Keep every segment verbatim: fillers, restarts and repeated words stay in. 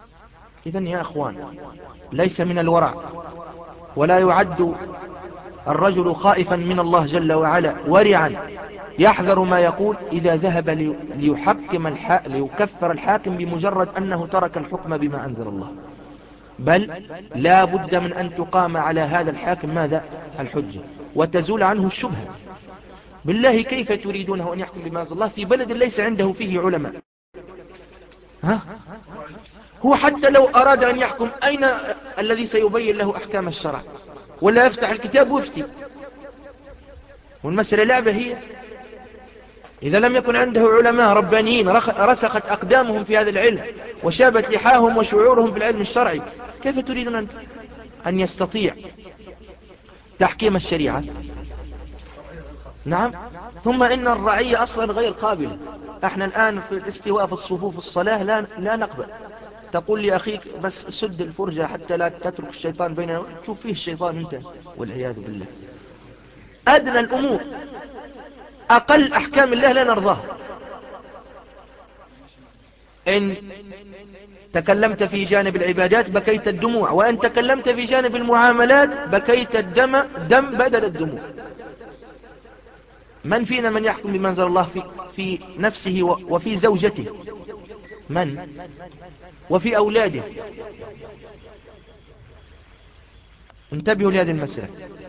إذن يا أخوان، ليس من الورع ولا يعد الرجل خائفا من الله جل وعلا ورعا يحذر ما يقول إذا ذهب ليحكم الح... ليكفر الحاكم بمجرد أنه ترك الحكم بما أنزل الله، بل لا بد من أن تقام على هذا الحاكم ماذا؟ الحجة، وتزول عنه الشبهة. بالله كيف تريدونه أن يحكم بما أنزل الله في بلد ليس عنده فيه علماء؟ ها؟ هو حتى لو أراد أن يحكم، أين الذي سيبين له أحكام الشرع؟ ولا يفتح الكتاب ويفتي؟ والمسألة لعبة هي. إذا لم يكن عنده علماء ربانيين رسخت أقدامهم في هذا العلم وشابت لحاهم وشعورهم في العلم الشرعي، كيف تريدون أن يستطيع تحكيم الشريعة؟ نعم. ثم إن الرعية أصلا غير قابلة. احنا الآن في الاستواء في الصفوف الصلاة لا, لا نقبل. تقول لأخيك بس سد الفرجة حتى لا تترك الشيطان بيننا، تشوف فيه الشيطان انت والعياذ بالله. أدنى الأمور، أقل أحكام الله لا نرضاها. إن تكلمت في جانب العبادات بكيت الدموع، وإن تكلمت في جانب المعاملات بكيت الدم دم بدل الدموع. من فينا من يحكم بما أنزل الله في, في نفسه وفي زوجته؟ من؟ وفي أولاده؟ انتبهوا لهذه المسألة.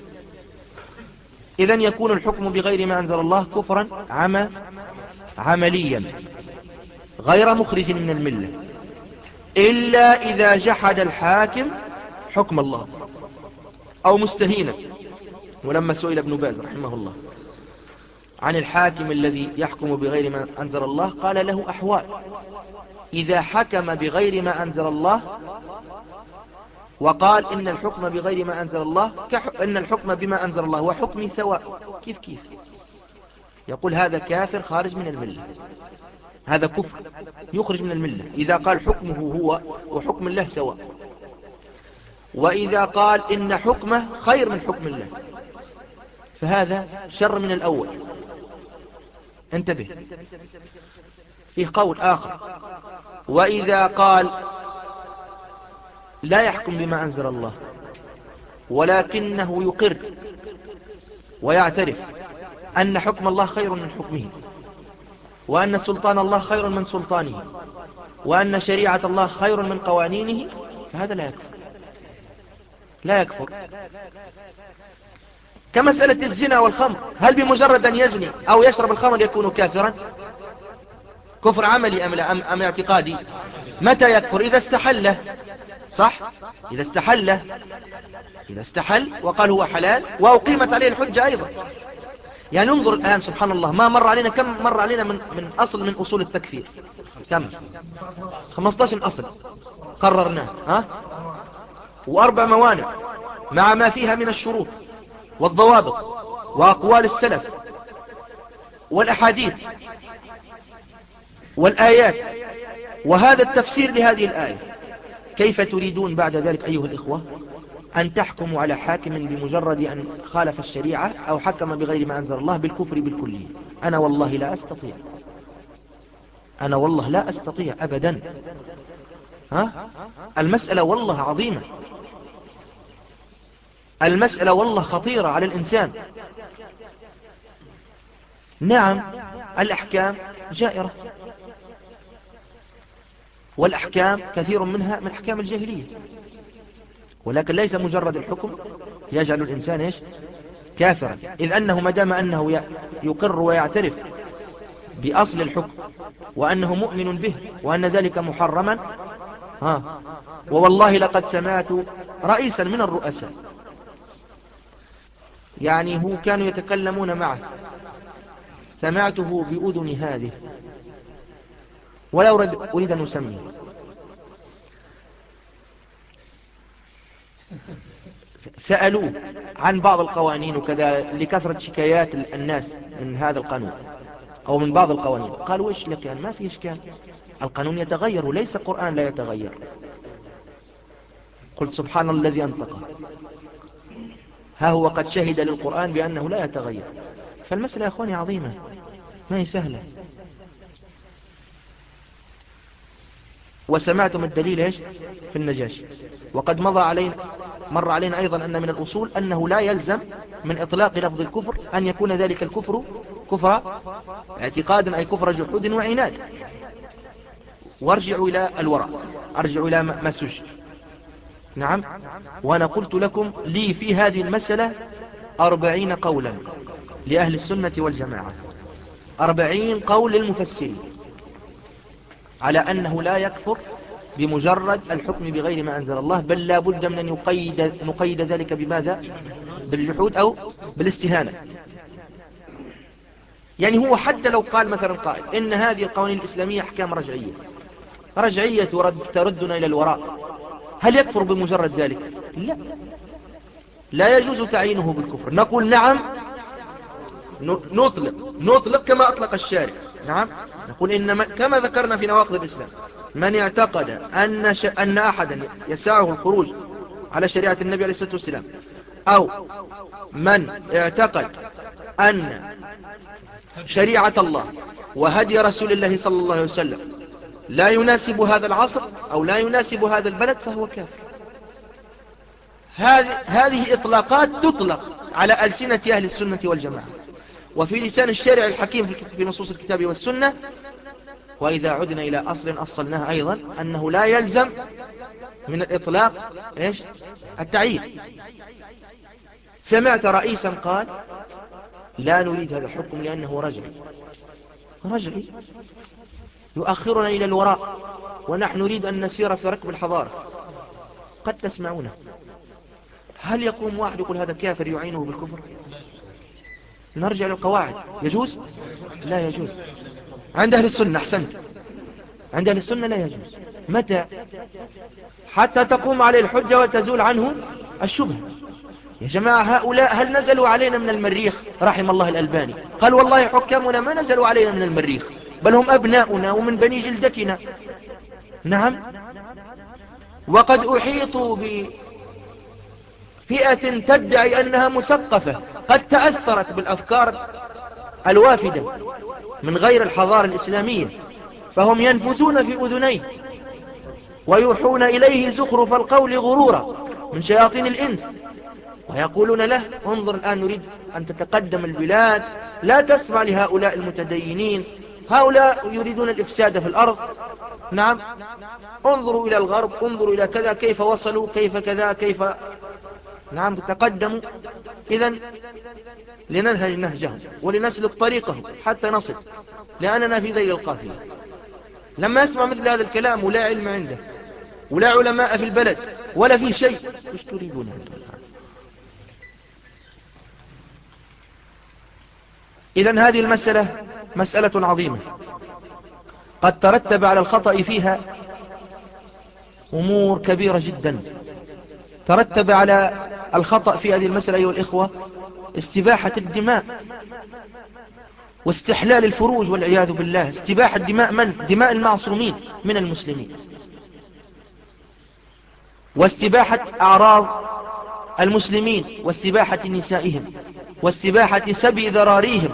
إذن يكون الحكم بغير ما أنزل الله كفرا عمى عمليا غير مخرج من الملة، إلا إذا جحد الحاكم حكم الله أو مستهينا. ولما سئل ابن باز رحمه الله عن الحاكم الذي يحكم بغير ما أنزل الله قال له أحوال: إذا حكم بغير ما أنزل الله وقال إن الحكم بغير ما أنزل الله كح... إن الحكم بما أنزل الله وحكمي سواء، كيف كيف؟ يقول هذا كافر خارج من الملة، هذا كفر يخرج من الملة إذا قال حكمه هو وحكم الله سواء، وإذا قال إن حكمه خير من حكم الله فهذا شر من الأول. انتبه. فيه قول آخر: وإذا قال لا يحكم بما أنزل الله ولكنه يقر ويعترف أن حكم الله خير من حكمه، وأن سلطان الله خير من سلطانه، وأن شريعة الله خير من قوانينه، فهذا لا يكفر. لا يكفر. كمسألة الزنا والخمر، هل بمجرد أن يزني أو يشرب الخمر يكون كافرا؟ كفر عملي أم, أم, أم اعتقادي؟ متى يكفر؟ إذا استحله، صح؟ إذا استحله، إذا استحل وقال هو حلال وأقيمت عليه الحجة أيضا. يعني انظر الآن سبحان الله، ما مر علينا، كم مر علينا من, من أصل من أصول التكفير؟ كم؟ خمسة عشر أصل قررناه، ها؟ وأربع موانع مع ما فيها من الشروط والضوابط وأقوال السلف والأحاديث والآيات وهذا التفسير لهذه الآية. كيف تريدون بعد ذلك أيها الإخوة أن تحكموا على حاكم بمجرد أن خالف الشريعة أو حكم بغير ما أنزل الله بالكفر بالكلية؟ أنا والله لا أستطيع، أنا والله لا أستطيع أبدا. ها؟ المسألة والله عظيمة، المسألة والله خطيرة على الإنسان. نعم الأحكام جائرة، والأحكام كثير منها من أحكام الجاهلية، ولكن ليس مجرد الحكم يجعل الإنسان إيش؟ كافرا، إذ أنه مدام أنه يقر ويعترف بأصل الحكم وأنه مؤمن به وأن ذلك محرما. ها، ووالله لقد سمعت رئيسا من الرؤساء، يعني هو كانوا يتكلمون معه، سمعته بأذن هذه ولا أريد, أريد أن أسميه، سألوه عن بعض القوانين وكذا لكثرة شكايات الناس من هذا القانون أو من بعض القوانين، قالوا إيش لك؟ يعني ما في إشكال، القانون يتغير وليس القرآن لا يتغير. قلت سبحان الذي أنطقه، ها هو قد شهد للقرآن بأنه لا يتغير. فالمسألة يا أخواني عظيمة، ما هي سهلة. وسمعتم الدليل إيش في النجاشي. وقد مضى علينا مر علينا أيضا أن من الأصول أنه لا يلزم من إطلاق لفظ الكفر أن يكون ذلك الكفر كفر اعتقاد، أي كفر جحود وعناد. وارجعوا إلى الورع، أرجعوا إلى ما سجل. نعم. وأنا قلت لكم لي في هذه المسألة أربعين قولا لأهل السنة والجماعة، أربعين قول للمفسرين على أنه لا يكفر بمجرد الحكم بغير ما أنزل الله، بل لا بد من أن يقيد, نقيد ذلك بماذا؟ بالجحود أو بالاستهانة. يعني هو حتى لو قال مثلا قائل إن هذه القوانين الإسلامية أحكام رجعية رجعية ترد تردنا إلى الوراء، هل يكفر بمجرد ذلك؟ لا، لا يجوز تعيينه بالكفر. نقول نعم، نطلق نطلق كما أطلق الشارع. نعم، نقول إن كما ذكرنا في نواقض الإسلام، من اعتقد أن, ش... أن أحدا يسعه الخروج على شريعة النبي عليه الصلاة والسلام، أو من اعتقد أن شريعة الله وهدي رسول الله صلى الله عليه وسلم لا يناسب هذا العصر أو لا يناسب هذا البلد فهو كافر. هذه هذه إطلاقات تطلق على ألسنة أهل السنة والجماعة، وفي لسان الشارع الحكيم في نصوص الكتاب والسنة. وإذا عدنا إلى أصل أصلناه أيضا أنه لا يلزم من الإطلاق إيش؟ التعيين. سمعت رئيسا قال لا نريد هذا الحكم لأنه رجعي رجعي يؤخرنا إلى الوراء، ونحن نريد أن نسير في ركب الحضارة. قد تسمعونه. هل يقوم واحد يقول هذا كافر يعينه بالكفر؟ نرجع للقواعد. يجوز؟ لا يجوز. عند أهل السنة، أحسنت، عند أهل السنة لا يجوز. متى؟ حتى تقوم عليه الحجة وتزول عنه الشبهة. يا جماعة، هؤلاء هل نزلوا علينا من المريخ؟ رحم الله الألباني قال والله حكامنا ما نزلوا علينا من المريخ، بل هم أبناؤنا ومن بني جلدتنا. نعم. وقد أحيطوا بفئة تدعي أنها مثقفة قد تأثرت بالأفكار الوافدة من غير الحضارة الإسلامية، فهم ينفثون في أذنيه ويوحون إليه زخرف القول غرورا من شياطين الإنس، ويقولون له انظر الآن نريد أن تتقدم البلاد، لا تسمع لهؤلاء المتدينين، هؤلاء يريدون الإفساد في الأرض. نعم، انظروا إلى الغرب، انظروا إلى كذا كيف وصلوا، كيف كذا كيف. نعم، تقدموا. إذن لننهج نهجهم ولنسلك طريقهم حتى نصل، لأننا في ذيل القافلة. لما يسمع مثل هذا الكلام ولا علم عنده ولا علماء في البلد ولا في شيء، ايش تريدون أنتم؟ إذن هذه المسألة مسألة عظيمة قد ترتب على الخطأ فيها أمور كبيرة جدا. ترتب على الخطأ في هذه المسألة أيها الإخوة استباحة الدماء واستحلال الفروج والعياذ بالله. استباحة دماء من؟ دماء المعصومين من المسلمين، واستباحة أعراض المسلمين، واستباحة نسائهم، واستباحة سبي ذراريهم،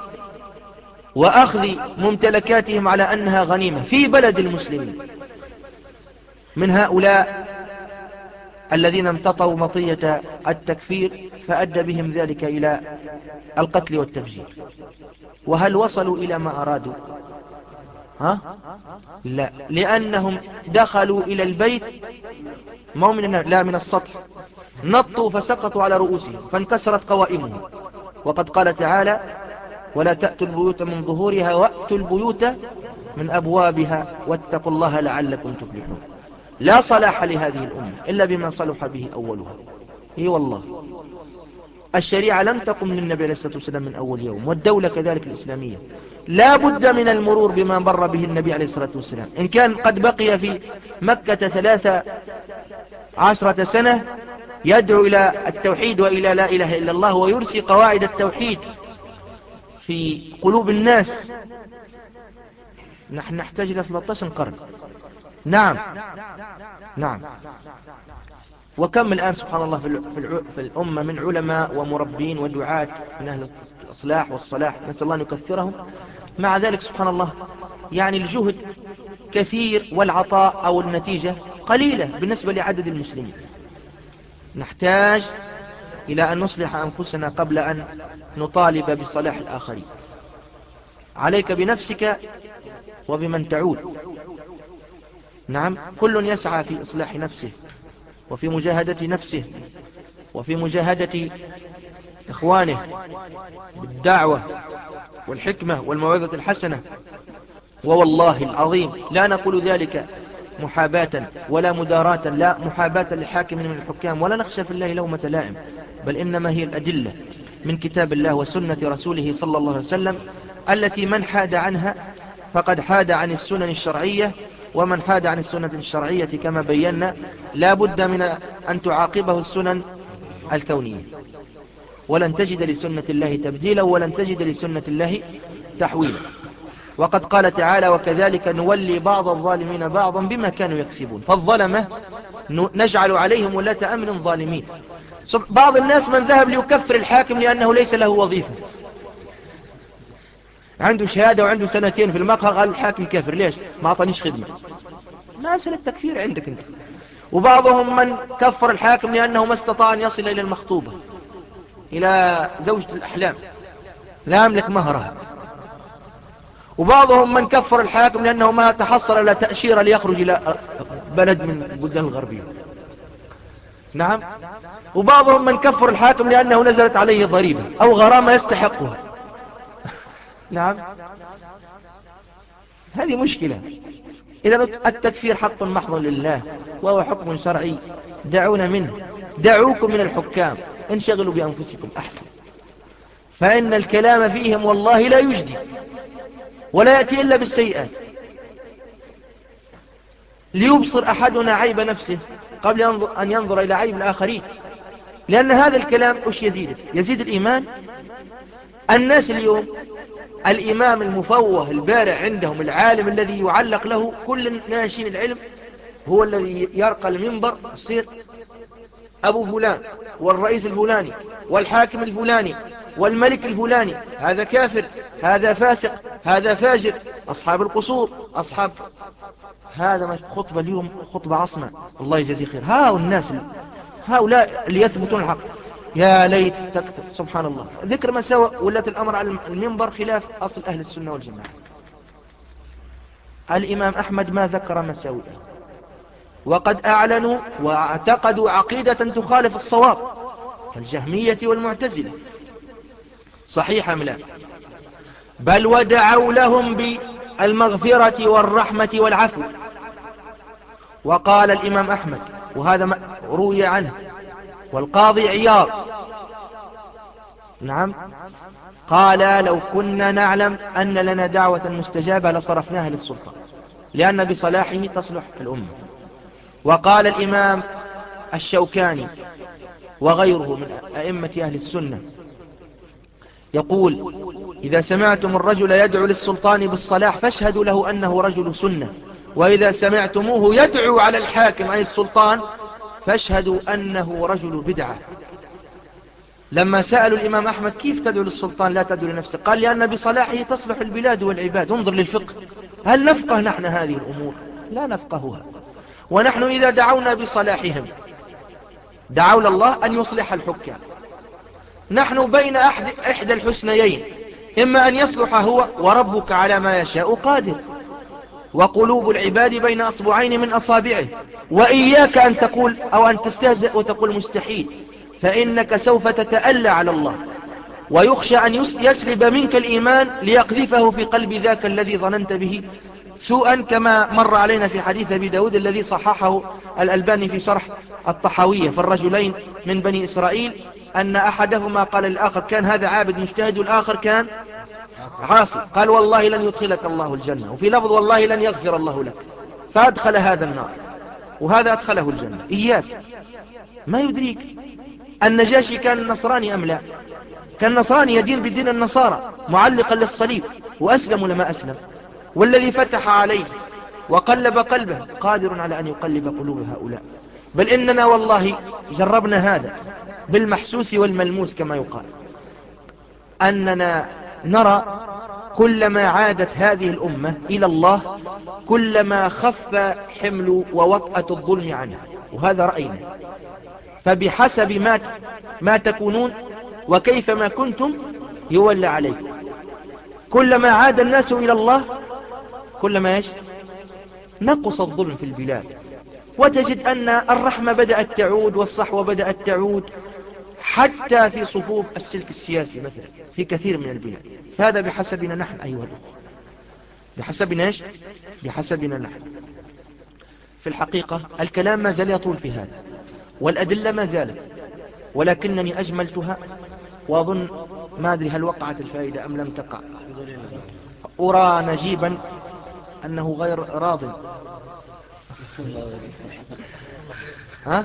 وأخذ ممتلكاتهم على أنها غنيمة في بلد المسلمين من هؤلاء الذين امتطوا مطية التكفير، فأدى بهم ذلك إلى القتل والتفجير. وهل وصلوا إلى ما أرادوا؟ ها؟ لا، لأنهم دخلوا إلى البيت مو من النار، لا من السطح، نطوا فسقطوا على رؤوسهم فانكسرت قوائمهم. وقد قال تعالى ولا تأتوا البيوت من ظهورها وأتوا البيوت من أبوابها واتقوا الله لعلكم تفلحون. لا صلاح لهذه الأمة إلا بما صلح به أولها. اي والله، الشريعة لم تقم للنبي عليه الصلاة والسلام من أول يوم، والدولة كذلك الإسلامية لا بد من المرور بما مر به النبي عليه الصلاة والسلام. إن كان قد بقي في مكة ثلاثة عشرة سنة يدعو إلى التوحيد وإلى لا إله إلا الله ويرسي قواعد التوحيد في قلوب الناس، نحن نحتاج إلى ثلاثة عشر قرن. نعم نعم. وكم الآن سبحان الله في الأمة من علماء ومربين ودعاة من أهل الإصلاح والصلاح، نسأل الله أن يكثرهم، مع ذلك سبحان الله يعني الجهد كثير والعطاء أو النتيجة قليلة بالنسبة لعدد المسلمين. نحتاج إلى أن نصلح أنفسنا قبل أن نطالب بصلاح الآخرين. عليك بنفسك وبمن تعود. نعم، كل يسعى في إصلاح نفسه وفي مجاهدة نفسه وفي مجاهدة إخوانه بالدعوة والحكمة والموعظة الحسنة. ووالله العظيم لا نقول ذلك محاباة ولا مداراة، لا محاباة لحاكم من الحكام، ولا نخشى في الله لومة لائم، بل إنما هي الأدلة من كتاب الله وسنة رسوله صلى الله عليه وسلم التي من حاد عنها فقد حاد عن السنن الشرعية، ومن حاد عن السنة الشرعية كما بينا لا بد من أن تعاقبه السنن الكونية. ولن تجد لسنة الله تبديلا ولن تجد لسنة الله تحويلا. وقد قال تعالى: وكذلك نولي بعض الظالمين بعضا بما كانوا يكسبون. فالظلمة نجعل عليهم ولاة أمر ظالمين. بعض الناس من ذهب ليكفر الحاكم لأنه ليس له وظيفة، عنده شهادة وعنده سنتين في المقهى، قال الحاكم كافر. ليش؟ ما أعطانيش خدمة. ما أسأل التكفير عندك انت. وبعضهم من كفر الحاكم لأنه ما استطاع أن يصل إلى المخطوبة، إلى زوجة الأحلام، لا يملك مهرها. وبعضهم من كفر الحاكم لأنه ما تحصل على تأشيرة ليخرج إلى بلد من البلدان الغربية. نعم. وبعضهم من كفر الحاكم لأنه نزلت عليه ضريبة أو غرامة يستحقها. نعم، هذه مشكلة. إذا التكفير حق محض لله وهو حكم شرعي، دعونا منه. دعوكم من الحكام، انشغلوا بأنفسكم أحسن، فإن الكلام فيهم والله لا يجدي ولا يأتي إلا بالسيئات. ليبصر أحدنا عيب نفسه قبل أن ينظر إلى عيب الآخرين، لأن هذا الكلام وش يزيد؟ يزيد الإيمان. الناس اليوم الإمام المفوه البارع عندهم، العالم الذي يعلق له كل ناشين العلم، هو الذي يرقى المنبر يصير أبو فلان والرئيس الفلاني والحاكم الفلاني والملك الفلاني، هذا كافر، هذا فاسق، هذا فاجر، أصحاب القصور، أصحاب هذا. ما خطبة اليوم خطبة عصمة، الله يجزي خير. هؤلاء الناس هؤلاء اللي يثبتون الحق، يا ليت تكثر. سبحان الله، ذكر مساوئ ولات الأمر على المنبر خلاف أصل أهل السنة والجماعة. الإمام أحمد ما ذكر مساوئه، وقد أعلنوا واعتقدوا عقيدة تخالف الصواب كالجهمية والمعتزلة. صحيح أم لا؟ بل ودعوا لهم بالمغفرة والرحمة والعفو. وقال الإمام أحمد، وهذا ما روي عنه، والقاضي عياض، نعم، قال: لو كنا نعلم أن لنا دعوة مستجابة لصرفناها للسلطان، لأن بصلاحه تصلح الأمة. وقال الإمام الشوكاني وغيره من أئمة أهل السنة يقول: إذا سمعتم الرجل يدعو للسلطان بالصلاح فاشهدوا له أنه رجل سنة، وإذا سمعتموه يدعو على الحاكم أي السلطان فاشهدوا أنه رجل بدعة. لما سألوا الإمام أحمد: كيف تدعو للسلطان لا تدعو لنفسك؟ قال: لأن بصلاحه تصلح البلاد والعباد. انظر للفقه، هل نفقه نحن هذه الأمور؟ لا نفقهها. ونحن إذا دعونا بصلاحهم دعونا الله أن يصلح الحكام. نحن بين أحد إحدى الحسنيين، إما أن يصلح هو وربك على ما يشاء قادر، وقلوب العباد بين أصبعين من أصابعه. وإياك أن تقول أو أن تستهزئ وتقول مستحيل، فإنك سوف تتألى على الله، ويخشى أن يسلب منك الإيمان ليقذفه في قلب ذاك الذي ظننت به سوءا، كما مر علينا في حديث أبي داود الذي صححه الألباني في شرح الطحاوية: فالرجلين من بني إسرائيل أن أحدهما قال للآخر: كان هذا عابد مجتهد والآخر كان عاصي، قال: والله لن يدخلك الله الجنة، وفي لفظ: والله لن يغفر الله لك، فأدخل هذا النار وهذا أدخله الجنة. إياك، ما يدريك النجاشي كان نصراني أم لا؟ كان نصراني يدين بدين النصارى معلقا للصليب، وأسلم لما أسلم. والذي فتح عليه وقلب قلبه قادر على أن يقلب قلوب هؤلاء. بل إننا والله جربنا هذا بالمحسوس والملموس كما يقال، أننا نرى كلما عادت هذه الأمة إلى الله كلما خف حمل ووطأة الظلم عنها، وهذا رأينا. فبحسب ما ما تكونون وكيفما كنتم يولى عليكم. كلما عاد الناس إلى الله كلما ايش نقص الظلم في البلاد، وتجد أن الرحمة بدأت تعود والصحوة بدأت تعود حتى في صفوف السلك السياسي مثلا في كثير من البلاد. فهذا بحسبنا نحن أيها الأخوة، بحسبنا ايش بحسبنا نحن. في الحقيقة الكلام ما زال يطول في هذا والأدلة ما زالت، ولكنني أجملتها، وأظن ما أدري هل وقعت الفائدة أم لم تقع. أرى نجيبا أنه غير راض. ها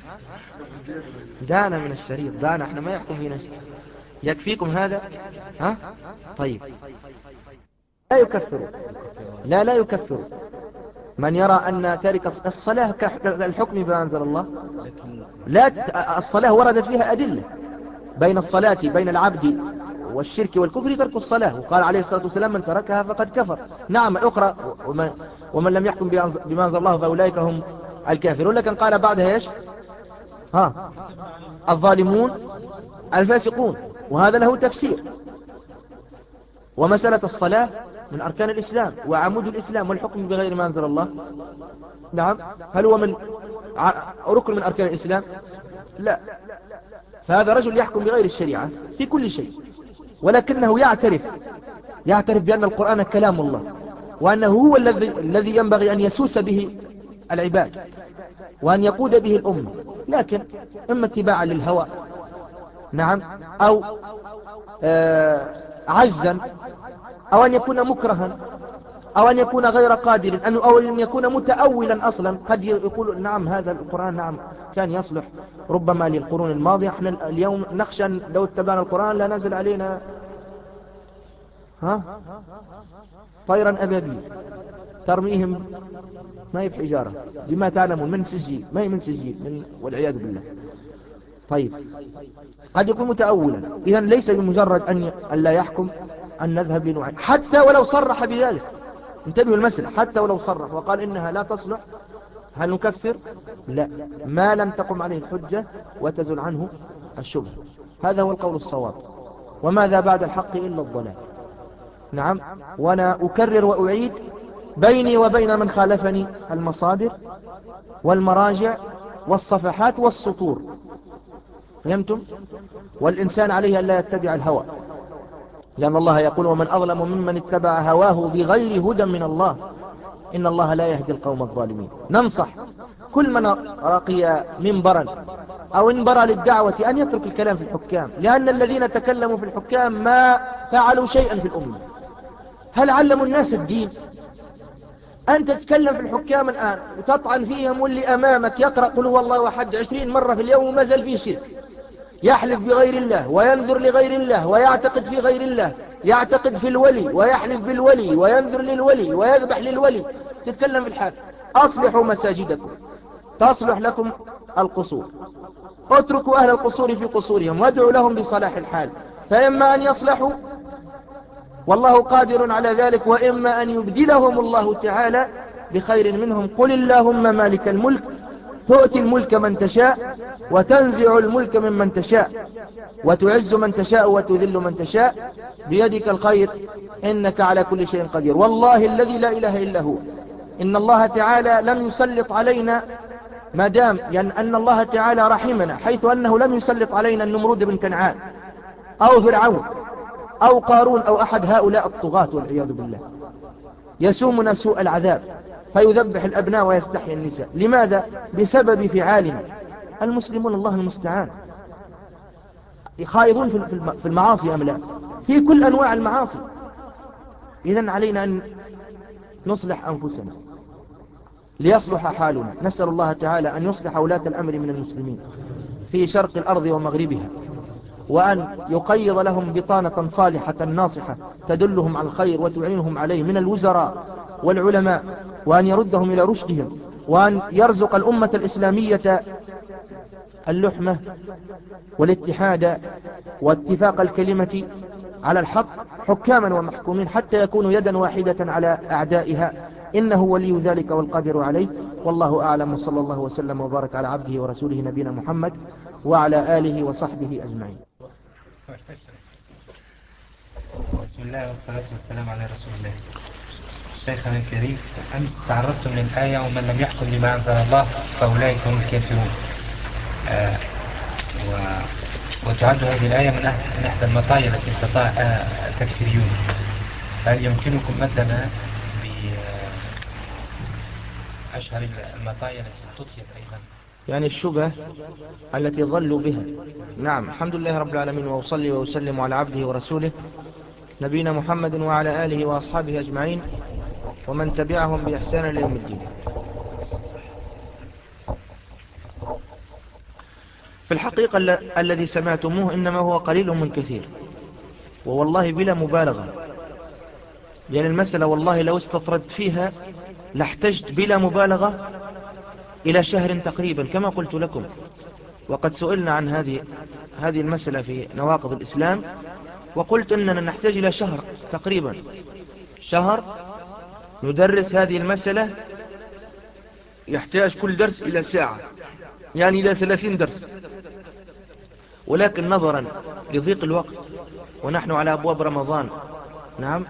دعنا من الشريط، دعنا، احنا ما يحكم فينا. يكفيكم هذا؟ ها طيب. لا يكفر، لا لا يكفر من يرى أن تارك الصلاة كالحكم بما أنزل الله. لا، الصلاة وردت فيها أدلة. بين الصلاة بين العبد والشرك والكفر ترك الصلاة، وقال عليه الصلاة والسلام من تركها فقد كفر. نعم الأخرى ومن, ومن لم يحكم بما أنزل الله فأولئك هم الكافرون، لكن قال بعدها ايش؟ ها الظالمون الفاسقون، وهذا له تفسير. ومسألة الصلاة من أركان الإسلام وعمود الإسلام، والحكم بغير ما أنزل الله نعم هل هو من ركن من أركان الإسلام؟ لا. فهذا رجل يحكم بغير الشريعة في كل شيء، ولكنه يعترف يعترف بأن القرآن كلام الله، وأنه هو الذي الذي ينبغي أن يسوس به العباد وأن يقود به الأمة، لكن إما اتباعا للهوى نعم أو آه عجزا، أو أن يكون مكرها، أو أن يكون غير قادر، أو أن يكون متأولا أصلا. قد يقول نعم هذا القرآن نعم كان يصلح ربما للقرون الماضية، احنا اليوم نخشى لو اتبعنا القرآن لا نزل علينا ها طيرا أبابيل ترميهم ما هي بحجارة بما تعلمون من سجيل، ما هي من سجيل من والعياذ بالله. طيب قد يكون متأولا، إذا ليس بمجرد أن لا يحكم أن نذهب لنوعين، حتى ولو صرح بذلك. انتبهوا المسألة، حتى ولو صرح وقال إنها لا تصلح هل نكفر؟ لا، ما لم تقم عليه الحجة وتزل عنه الشبهة. هذا هو القول الصواب، وماذا بعد الحق إلا الضلال. نعم. وأنا أكرر وأعيد بيني وبين من خالفني المصادر والمراجع والصفحات والسطور، فهمتم؟ والإنسان عليه أن لا يتبع الهوى، لأن الله يقول ومن أظلم ممن اتبع هواه بغير هدى من الله إن الله لا يهدي القوم الظالمين. ننصح كل من رقي منبرا أو انبر للدعوة أن يترك الكلام في الحكام، لأن الذين تكلموا في الحكام ما فعلوا شيئا في الأمة. هل علموا الناس الدين؟ أنت تتكلم في الحكام الآن وتطعن فيهم، واللي أمامك يقرأ قل هو الله أحد عشرين مرة في اليوم وما زال فيه شرك، يحلف بغير الله وينذر لغير الله ويعتقد في غير الله، يعتقد في الولي ويحلف بالولي وينذر للولي ويذبح للولي. تتكلم في الحال. أصلحوا مساجدكم تصلح لكم القصور، اتركوا أهل القصور في قصورهم وادعوا لهم بصلاح الحال، فإما أن يصلحوا والله قادر على ذلك، وإما أن يبدلهم الله تعالى بخير منهم. قل اللهم مالك الملك تؤتي الملك من تشاء وتنزع الملك ممن تشاء وتعز من تشاء وتذل من تشاء بيدك الخير إنك على كل شيء قدير. والله الذي لا إله إلا هو إن الله تعالى لم يسلط علينا، ما دام يعني أن الله تعالى رحمنا، حيث أنه لم يسلط علينا النمرود بن كنعان أو فرعون أو قارون أو أحد هؤلاء الطغاة والعياذ بالله يسومنا سوء العذاب فيذبح الأبناء ويستحيي النساء. لماذا؟ بسبب فعالنا. المسلمون الله المستعان خائضون في المعاصي أم لا؟ في كل أنواع المعاصي. إذن علينا أن نصلح أنفسنا ليصلح حالنا. نسأل الله تعالى أن يصلح ولاة الأمر من المسلمين في شرق الأرض ومغربها، وأن يقيض لهم بطانة صالحة ناصحة تدلهم على الخير وتعينهم عليه من الوزراء والعلماء، وأن يردهم إلى رشدهم، وأن يرزق الأمة الإسلامية اللحمة والاتحاد واتفاق الكلمة على الحق حكاما ومحكومين حتى يكونوا يدا واحدة على أعدائها، إنه ولي ذلك والقادر عليه. والله أعلم، وصلى الله وسلم وبارك على عبده ورسوله نبينا محمد وعلى آله وصحبه أجمعين. بسم الله والصلاة والسلام على رسول الله. شيخنا الكريم، أمس تعرضت من الآية ومن لم يحكم بما أنزل الله فأولئك هم الكافرون، آه و... وتعد هذه الآية من, أح... من أحد المطايا التي استطاع آه التكفيريون. هل يمكنكم مدنا بأشهر المطايا التي تطيت أيضا؟ يعني الشبه التي ظلوا بها. نعم، الحمد لله رب العالمين، وأصلي وأسلم على عبده ورسوله نبينا محمد وعلى آله وأصحابه أجمعين ومن تبعهم بإحسان ليوم الدين. في الحقيقة الذي سمعتموه إنما هو قليل من كثير، ووالله بلا مبالغة، يعني المسألة والله لو استطردت فيها لاحتجت بلا مبالغة إلى شهر تقريبا كما قلت لكم. وقد سئلنا عن هذه هذه المسألة في نواقض الإسلام، وقلت إننا نحتاج إلى شهر تقريبا، شهر ندرس هذه المسألة، يحتاج كل درس إلى ساعة، يعني إلى ثلاثين درس. ولكن نظرا لضيق الوقت ونحن على أبواب رمضان، نعم،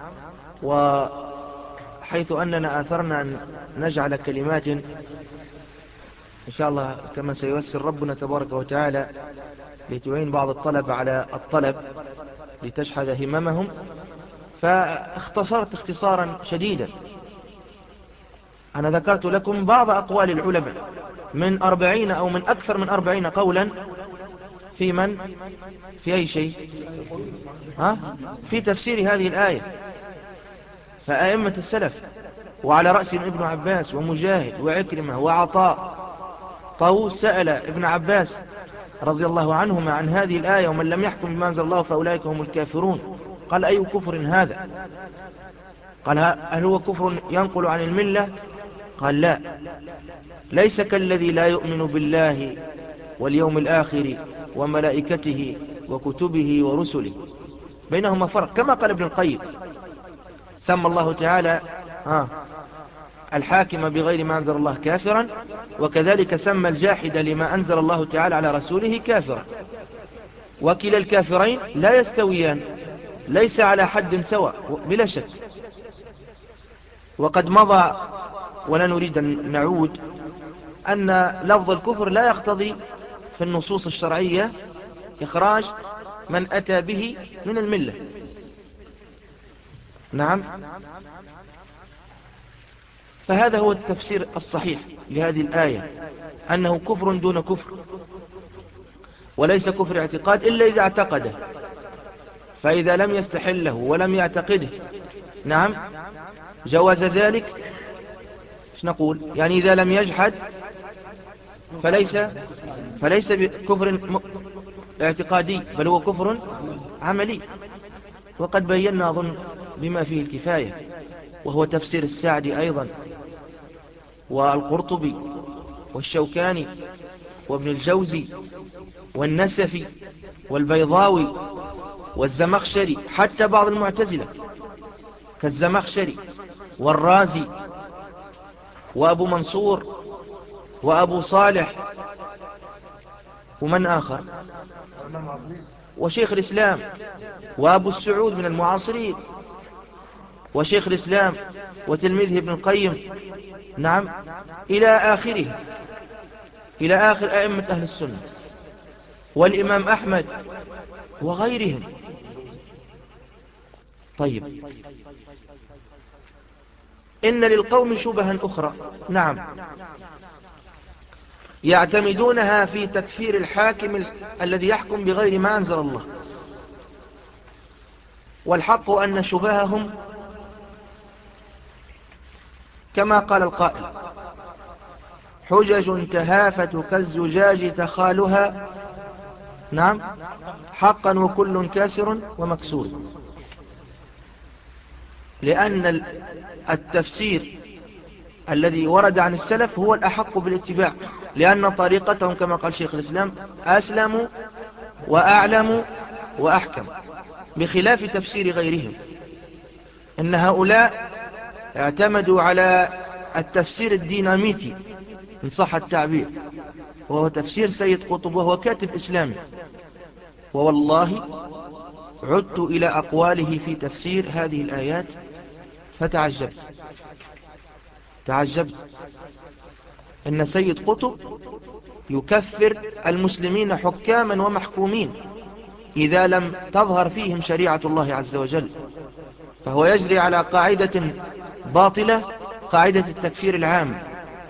وحيث أننا آثرنا أن نجعل كلمات إن شاء الله كما سيوسر ربنا تبارك وتعالى لتعين بعض الطلبة على الطلب لتشحذ هممهم، فاختصرت اختصارا شديدا. أنا ذكرت لكم بعض أقوال العلماء من أربعين أو من أكثر من أربعين قولا في من في أي شيء ها؟ في تفسير هذه الآية، فأئمة السلف وعلى رأسهم ابن عباس ومجاهد وعكرمة وعطاء طاووس سأل ابن عباس رضي الله عنهما عن هذه الآية ومن لم يحكم بما أنزل الله فأولئك هم الكافرون. قال أي كفر هذا؟ قال هل هو كفر ينقل عن الملة؟ قال لا، ليس كالذي لا يؤمن بالله واليوم الآخر وملائكته وكتبه ورسله، بينهما فرق. كما قال ابن القيم سمى الله تعالى آه الحاكم بغير ما أنزل الله كافرا، وكذلك سمى الجاحد لما أنزل الله تعالى على رسوله كافرا، وكلا الكافرين لا يستويان، ليس على حد سواء بلا شك. وقد مضى ولا نريد أن نعود أن لفظ الكفر لا يقتضي في النصوص الشرعية إخراج من أتى به من الملة. نعم، فهذا هو التفسير الصحيح لهذه الآية، أنه كفر دون كفر، وليس كفر اعتقاد إلا إذا اعتقده، فإذا لم يستحله ولم يعتقده نعم جواز ذلك. ايش نقول؟ يعني إذا لم يجحد فليس فليس بكفر اعتقادي، بل هو كفر عملي. وقد بينا أظن بما فيه الكفاية، وهو تفسير السعدي أيضا والقرطبي والشوكاني وابن الجوزي والنسفي والبيضاوي والزمخشري، حتى بعض المعتزلة كالزمخشري والرازي وأبو منصور وأبو صالح ومن آخر وشيخ الإسلام وأبو السعود من المعاصرين وشيخ الإسلام وتلميذه ابن القيم، نعم، إلى آخره، إلى آخر أئمة أهل السنة والإمام أحمد وغيرهم. طيب، إن للقوم شبها أخرى، نعم، يعتمدونها في تكفير الحاكم ال... الذي يحكم بغير ما أنزل الله. والحق أن شبههم كما قال القائل: حجج تهافت كالزجاج تخالها، نعم، حقا وكل كاسر ومكسور. لأن التفسير الذي ورد عن السلف هو الأحق بالاتباع، لأن طريقتهم كما قال شيخ الإسلام أسلم وأعلم وأحكم. بخلاف تفسير غيرهم. إن هؤلاء اعتمدوا على التفسير الديناميتي إن صح التعبير، وهو تفسير سيد قطب، وهو كاتب إسلامي. ووالله عدت إلى أقواله في تفسير هذه الآيات فتعجبت تعجبت إن سيد قطب يكفر المسلمين حكاما ومحكومين إذا لم تظهر فيهم شريعة الله عز وجل، فهو يجري على قاعدة باطلة، قاعدة التكفير العام،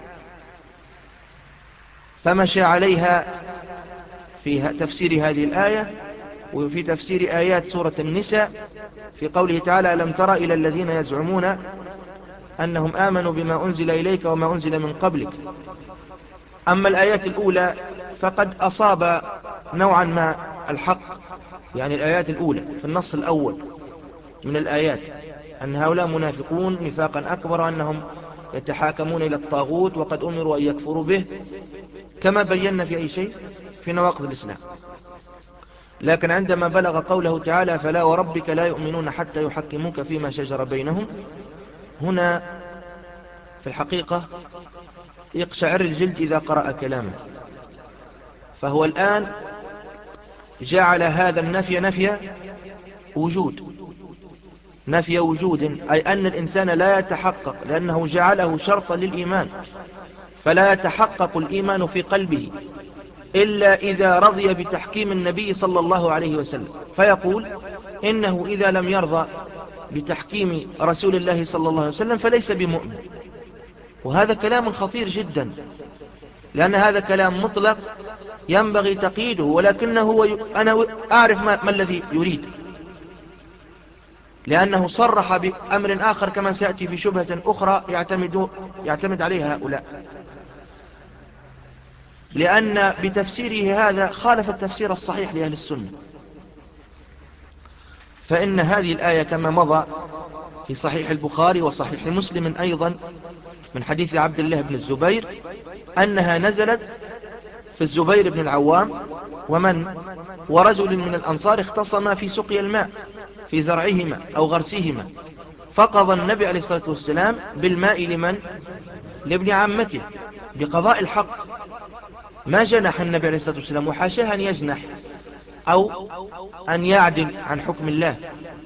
فمشى عليها في تفسير هذه الآية وفي تفسير آيات سورة النساء في قوله تعالى: ألم تر إلى الذين يزعمون أنهم آمنوا بما أنزل إليك وما أنزل من قبلك. أما الآيات الأولى فقد أصاب نوعا ما الحق، يعني الآيات الأولى في النص الأول من الآيات أن هؤلاء منافقون نفاقا أكبر، أنهم يتحاكمون إلى الطاغوت وقد أمروا أن يكفروا به، كما بينا في أي شيء في نواقض الإسلام. لكن عندما بلغ قوله تعالى: فلا وربك لا يؤمنون حتى يحكموك فيما شجر بينهم، هنا في الحقيقة يقشعر الجلد إذا قرأ كلامه. فهو الآن جعل هذا النفي نفي وجود، نفي وجود، أي أن الإنسان لا يتحقق، لأنه جعله شرطا للإيمان، فلا يتحقق الإيمان في قلبه إلا إذا رضي بتحكيم النبي صلى الله عليه وسلم، فيقول إنه إذا لم يرضى بتحكيم رسول الله صلى الله عليه وسلم فليس بمؤمن. وهذا كلام خطير جدا، لأن هذا كلام مطلق ينبغي تقييده، ولكنه هو ي... أنا أعرف ما... ما الذي يريد، لأنه صرح بأمر آخر كما سيأتي في شبهة أخرى يعتمد, يعتمد عليها هؤلاء، لأن بتفسيره هذا خالف التفسير الصحيح لأهل السنة. فإن هذه الآية كما مضى في صحيح البخاري وصحيح مسلم أيضا من حديث عبد الله بن الزبير أنها نزلت في الزبير بن العوام ومن ورجل من الأنصار اختصما في سقي الماء في زرعهما أو غرسهما، فقضى النبي عليه الصلاة والسلام بالماء لمن؟ لابن عمته، بقضاء الحق. ما جنح النبي عليه الصلاة والسلام، وحاشاه أن يجنح أو أن يعدل عن حكم الله.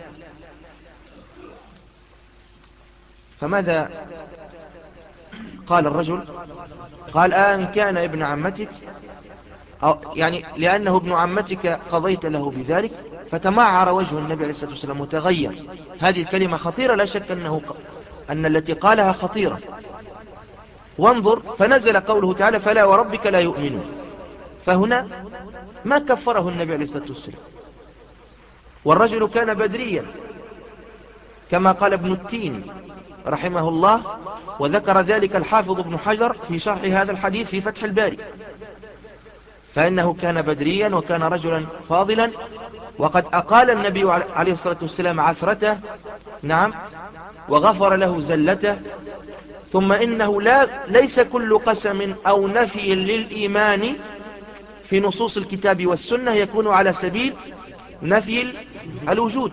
فماذا قال الرجل؟ قال: آن كان ابن عمتك، أو يعني لأنه ابن عمتك قضيت له بذلك، فتمعر وجه النبي عليه الصلاة والسلام متغير. هذه الكلمة خطيرة، لا شك أنه أن التي قالها خطيرة. وانظر، فنزل قوله تعالى: فلا وربك لا يؤمنون. فهنا ما كفره النبي عليه الصلاة والسلام، والرجل كان بدريا كما قال ابن التين رحمه الله، وذكر ذلك الحافظ ابن حجر في شرح هذا الحديث في فتح الباري، فإنه كان بدريا وكان رجلا فاضلا، وقد أقال النبي عليه الصلاة والسلام عثرته، نعم، وغفر له زلته. ثم إنه لا ليس كل قسم أو نفي للإيمان في نصوص الكتاب والسنة يكون على سبيل نفي الوجود.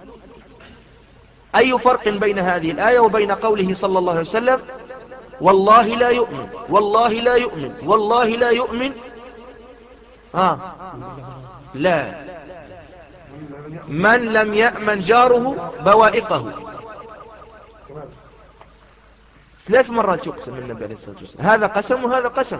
أي فرق بين هذه الآية وبين قوله صلى الله عليه وسلم: والله لا يؤمن والله لا يؤمن والله لا يؤمن؟ آه لا، من لم يأمن جاره بوائقه. ثلاث مرات يقسم النبي عليه الصلاة والسلام، هذا قسم وهذا قسم.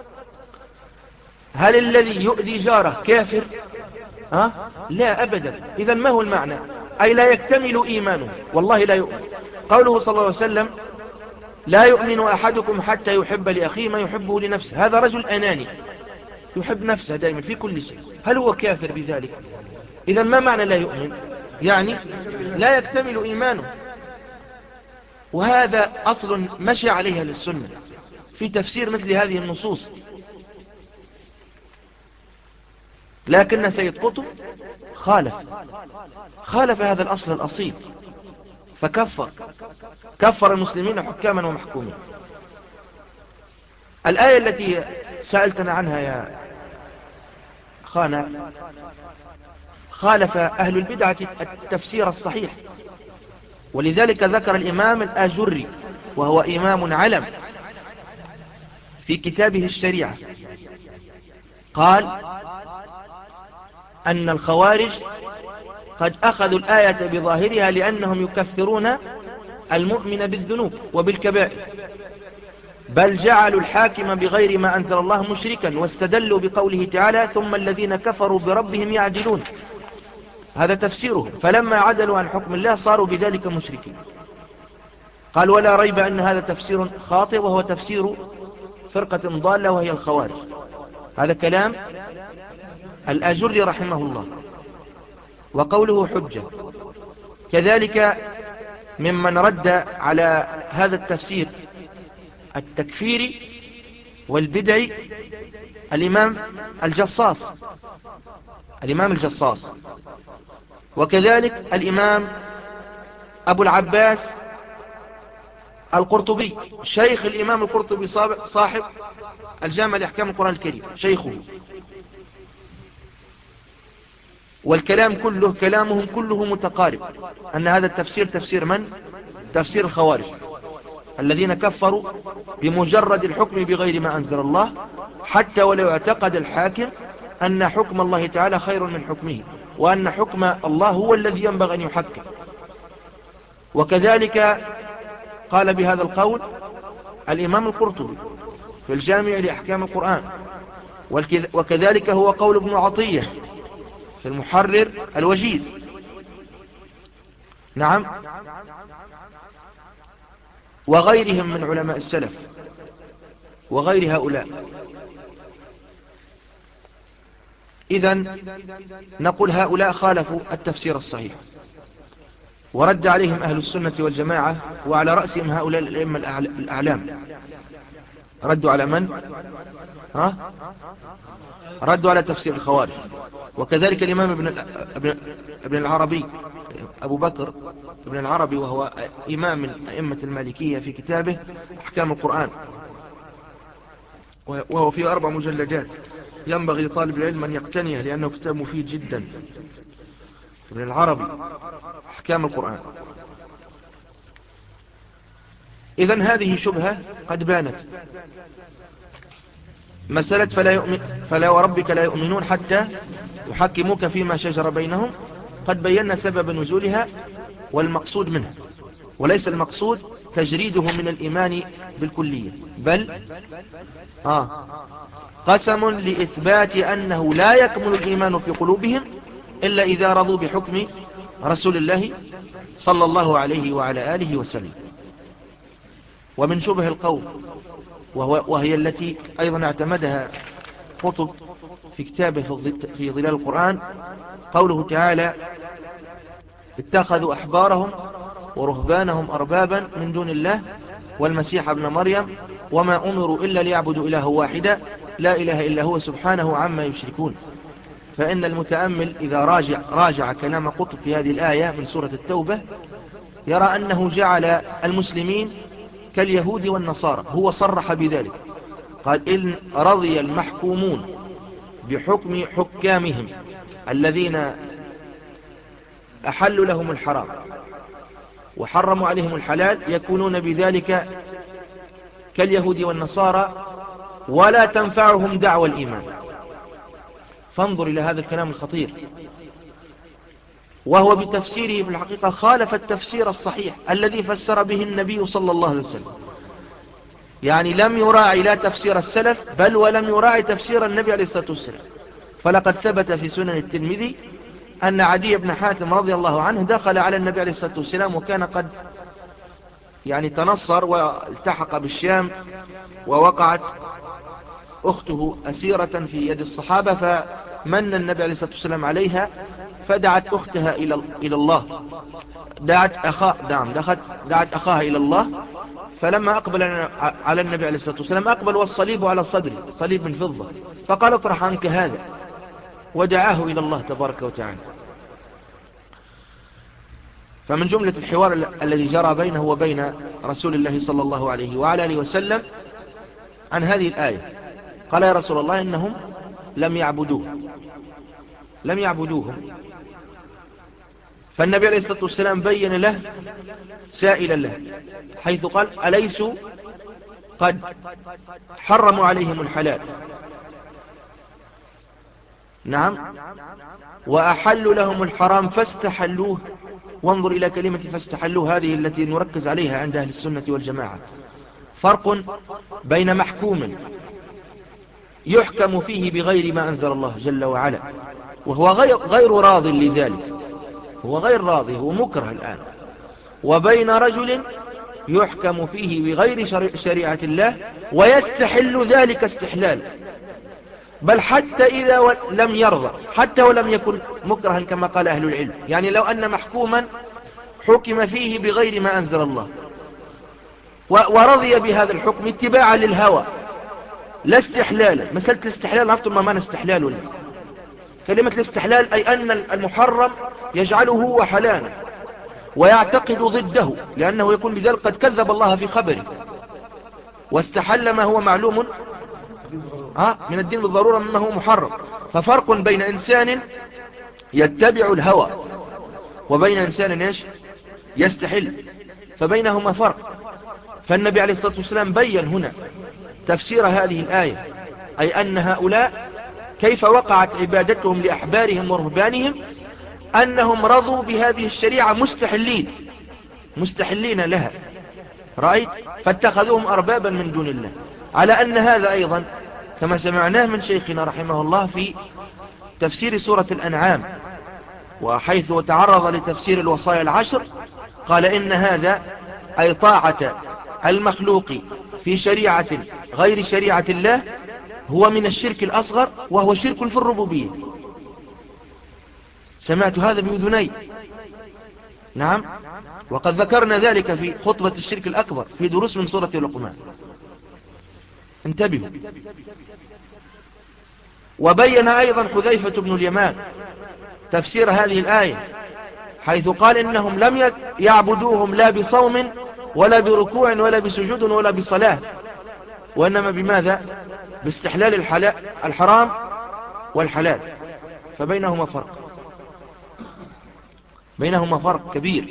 هل الذي يؤذي جاره كافر؟ أه؟ لا أبدا. إذا ما هو المعنى؟ أي لا يكتمل إيمانه، والله لا يؤمن. قوله صلى الله عليه وسلم: لا يؤمن أحدكم حتى يحب لأخيه ما يحبه لنفسه، هذا رجل أناني يحب نفسه دائما في كل شيء. هل هو كافر بذلك؟ إذا ما معنى لا يؤمن؟ يعني لا يكتمل إيمانه. وهذا أصل مشى عليها للسنة في تفسير مثل هذه النصوص. لكن سيد قطب خالف خالف هذا الأصل الأصيل، فكفر كفر المسلمين حكاما ومحكومين. الآية التي سألتنا عنها يا خانا خالف أهل البدعة التفسير الصحيح. ولذلك ذكر الإمام الآجري وهو إمام علم في كتابه الشريعة، قال أن الخوارج قد أخذوا الآية بظاهرها لأنهم يكفرون المؤمن بالذنوب وبالكبائر، بل جعلوا الحاكم بغير ما أنزل الله مشركا، واستدلوا بقوله تعالى ثم الذين كفروا بربهم يعدلون. هذا تفسيره، فلما عدلوا عن حكم الله صاروا بذلك مشركين. قال ولا ريب أن هذا تفسير خاطئ، وهو تفسير فرقة ضالة وهي الخوارج. هذا كلام الآجري رحمه الله، وقوله حجة. كذلك ممن رد على هذا التفسير التكفيري والبدعي الإمام الجصاص الإمام الجصاص وكذلك الإمام أبو العباس القرطبي، شيخ الإمام القرطبي صاحب الجامع لأحكام القرآن الكريم، شيخه. والكلام كله كلامهم كله متقارب، أن هذا التفسير تفسير من؟ تفسير الخوارج الذين كفروا بمجرد الحكم بغير ما أنزل الله، حتى ولو اعتقد الحاكم أن حكم الله تعالى خير من حكمه، وأن حكم الله هو الذي ينبغي أن يحكم. وكذلك قال بهذا القول الإمام القرطبي في الجامع لأحكام القرآن، وكذلك هو قول ابن عطية في المحرر الوجيز. نعم، وغيرهم من علماء السلف وغير هؤلاء. إذن نقول هؤلاء خالفوا التفسير الصحيح، ورد عليهم أهل السنة والجماعة، وعلى رأسهم هؤلاء الأئمة الأعلام. ردوا على من؟ ها؟ ردوا على تفسير الخوارج. وكذلك الإمام ابن ابن العربي أبو بكر ابن العربي، وهو إمام من أئمة المالكية، في كتابه أحكام القرآن، وهو فيه أربع مجلدات، ينبغي لطالب العلم أن يقتنيه لأنه كتاب مفيد جدا. ابن العربي أحكام القرآن. إذن هذه شبهة قد بانت، مسألة فلا, يؤمن فلا وربك لا يؤمنون حتى يحكموك فيما شجر بينهم. قد بينا سبب نزولها والمقصود منها، وليس المقصود تجريده من الإيمان بالكلية، بل آه قسم لإثبات أنه لا يكمل الإيمان في قلوبهم إلا إذا رضوا بحكم رسول الله صلى الله عليه وعلى آله وسلم. ومن شبه القول، وهي التي أيضا اعتمدها قطب في كتابه في ظلال القرآن، قوله تعالى اتخذوا أحبارهم ورهبانهم أربابا من دون الله والمسيح ابن مريم وما أمروا إلا ليعبدوا إله واحدا لا إله إلا هو سبحانه عما يشركون. فإن المتأمل إذا راجع, راجع كلام قطب في هذه الآية من سورة التوبة يرى أنه جعل المسلمين كاليهود والنصارى. هو صرح بذلك، قال إن رضي المحكومون بحكم حكامهم الذين أحلوا لهم الحرام وحرموا عليهم الحلال يكونون بذلك كاليهود والنصارى ولا تنفعهم دعوى الإيمان. فانظر إلى هذا الكلام الخطير، وهو بتفسيره في الحقيقة خالف التفسير الصحيح الذي فسر به النبي صلى الله عليه وسلم. يعني لم يراعي لا تفسير السلف بل ولم يراعي تفسير النبي عليه الصلاة والسلام. فلقد ثبت في سنن الترمذي أن عدي بن حاتم رضي الله عنه دخل على النبي عليه الصلاة والسلام، وكان قد يعني تنصر والتحق بالشام، ووقعت أخته أسيرة في يد الصحابة، فمن النبي عليه الصلاة والسلام عليها فدعت أختها إلى إلى الله دعت أخا دعم دخلت دعت أخاها إلى الله. فلما أقبل على النبي عليه الصلاة والسلام أقبل والصليب على صدره، صليب من فضة، فقال اطرح عنك هذا، ودعاه إلى الله تبارك وتعالى. فمن جملة الحوار الذي جرى بينه وبين رسول الله صلى الله عليه وعلى آله وسلم عن هذه الآية، قال يا رسول الله إنهم لم يعبدوه لم يعبدوهم فالنبي عليه الصلاة والسلام بين له سائلا له حيث قال أليسوا قد حرموا عليهم الحلال نعم وأحلوا لهم الحرام فاستحلوه. وانظر إلى كلمة فاستحلوه هذه التي نركز عليها عند أهل السنة والجماعة. فرق بين محكوم يحكم فيه بغير ما أنزل الله جل وعلا وهو غير, غير راض لذلك، هو غير راضي، هو مكره الآن، وبين رجل يحكم فيه بغير شريعة الله ويستحل ذلك استحلال، بل حتى إذا لم يرضى، حتى ولم يكن مكرها كما قال أهل العلم. يعني لو أن محكوما حكم فيه بغير ما أنزل الله ورضي بهذا الحكم اتباعا للهوى لا استحلالا. مسألة الاستحلال عرفتم ما معنى استحلال ولا؟ كلمة الاستحلال أي أن المحرم يجعله هو حلالا ويعتقد ضده، لأنه يكون بذلك قد كذب الله في خبره واستحل ما هو معلوم آه من الدين بالضرورة مما هو محرم. ففرق بين إنسان يتبع الهوى وبين إنسان إيش يستحل، فبينهما فرق. فالنبي عليه الصلاة والسلام بين هنا تفسير هذه الآية، أي أن هؤلاء كيف وقعت عبادتهم لأحبارهم ورهبانهم، أنهم رضوا بهذه الشريعة مستحلين مستحلين لها، رأيت؟ فاتخذوهم أربابا من دون الله. على أن هذا أيضا كما سمعناه من شيخنا رحمه الله في تفسير سورة الأنعام، وحيث تعرض لتفسير الوصايا العشر قال إن هذا أي طاعة المخلوق في شريعة غير شريعة الله هو من الشرك الأصغر وهو شرك في الربوبية. سمعت هذا بأذني، نعم، وقد ذكرنا ذلك في خطبة الشرك الأكبر في دروس من سورة لقمان. انتبهوا. وبين أيضا حذيفة بن اليمان تفسير هذه الآية حيث قال إنهم لم يعبدوهم لا بصوم ولا بركوع ولا بسجود ولا بصلاة، وإنما بماذا؟ باستحلال الحرام والحلال. فبينهما فرق، بينهما فرق كبير.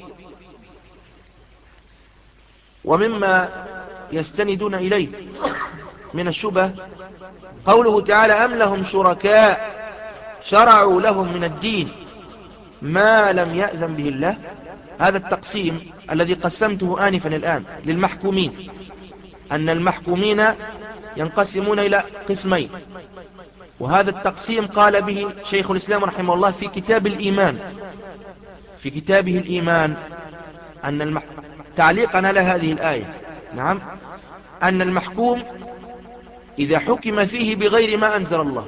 ومما يستندون إليه من الشبه قوله تعالى أم لهم شركاء شرعوا لهم من الدين ما لم يأذن به الله. هذا التقسيم الذي قسمته آنفا الآن للمحكومين، أن المحكومين ينقسمون إلى قسمين، وهذا التقسيم قال به شيخ الإسلام رحمه الله في كتاب الإيمان، في كتابه الإيمان أن المح... تعليقا على هذه الآية، نعم، أن المحكوم إذا حكم فيه بغير ما أنزل الله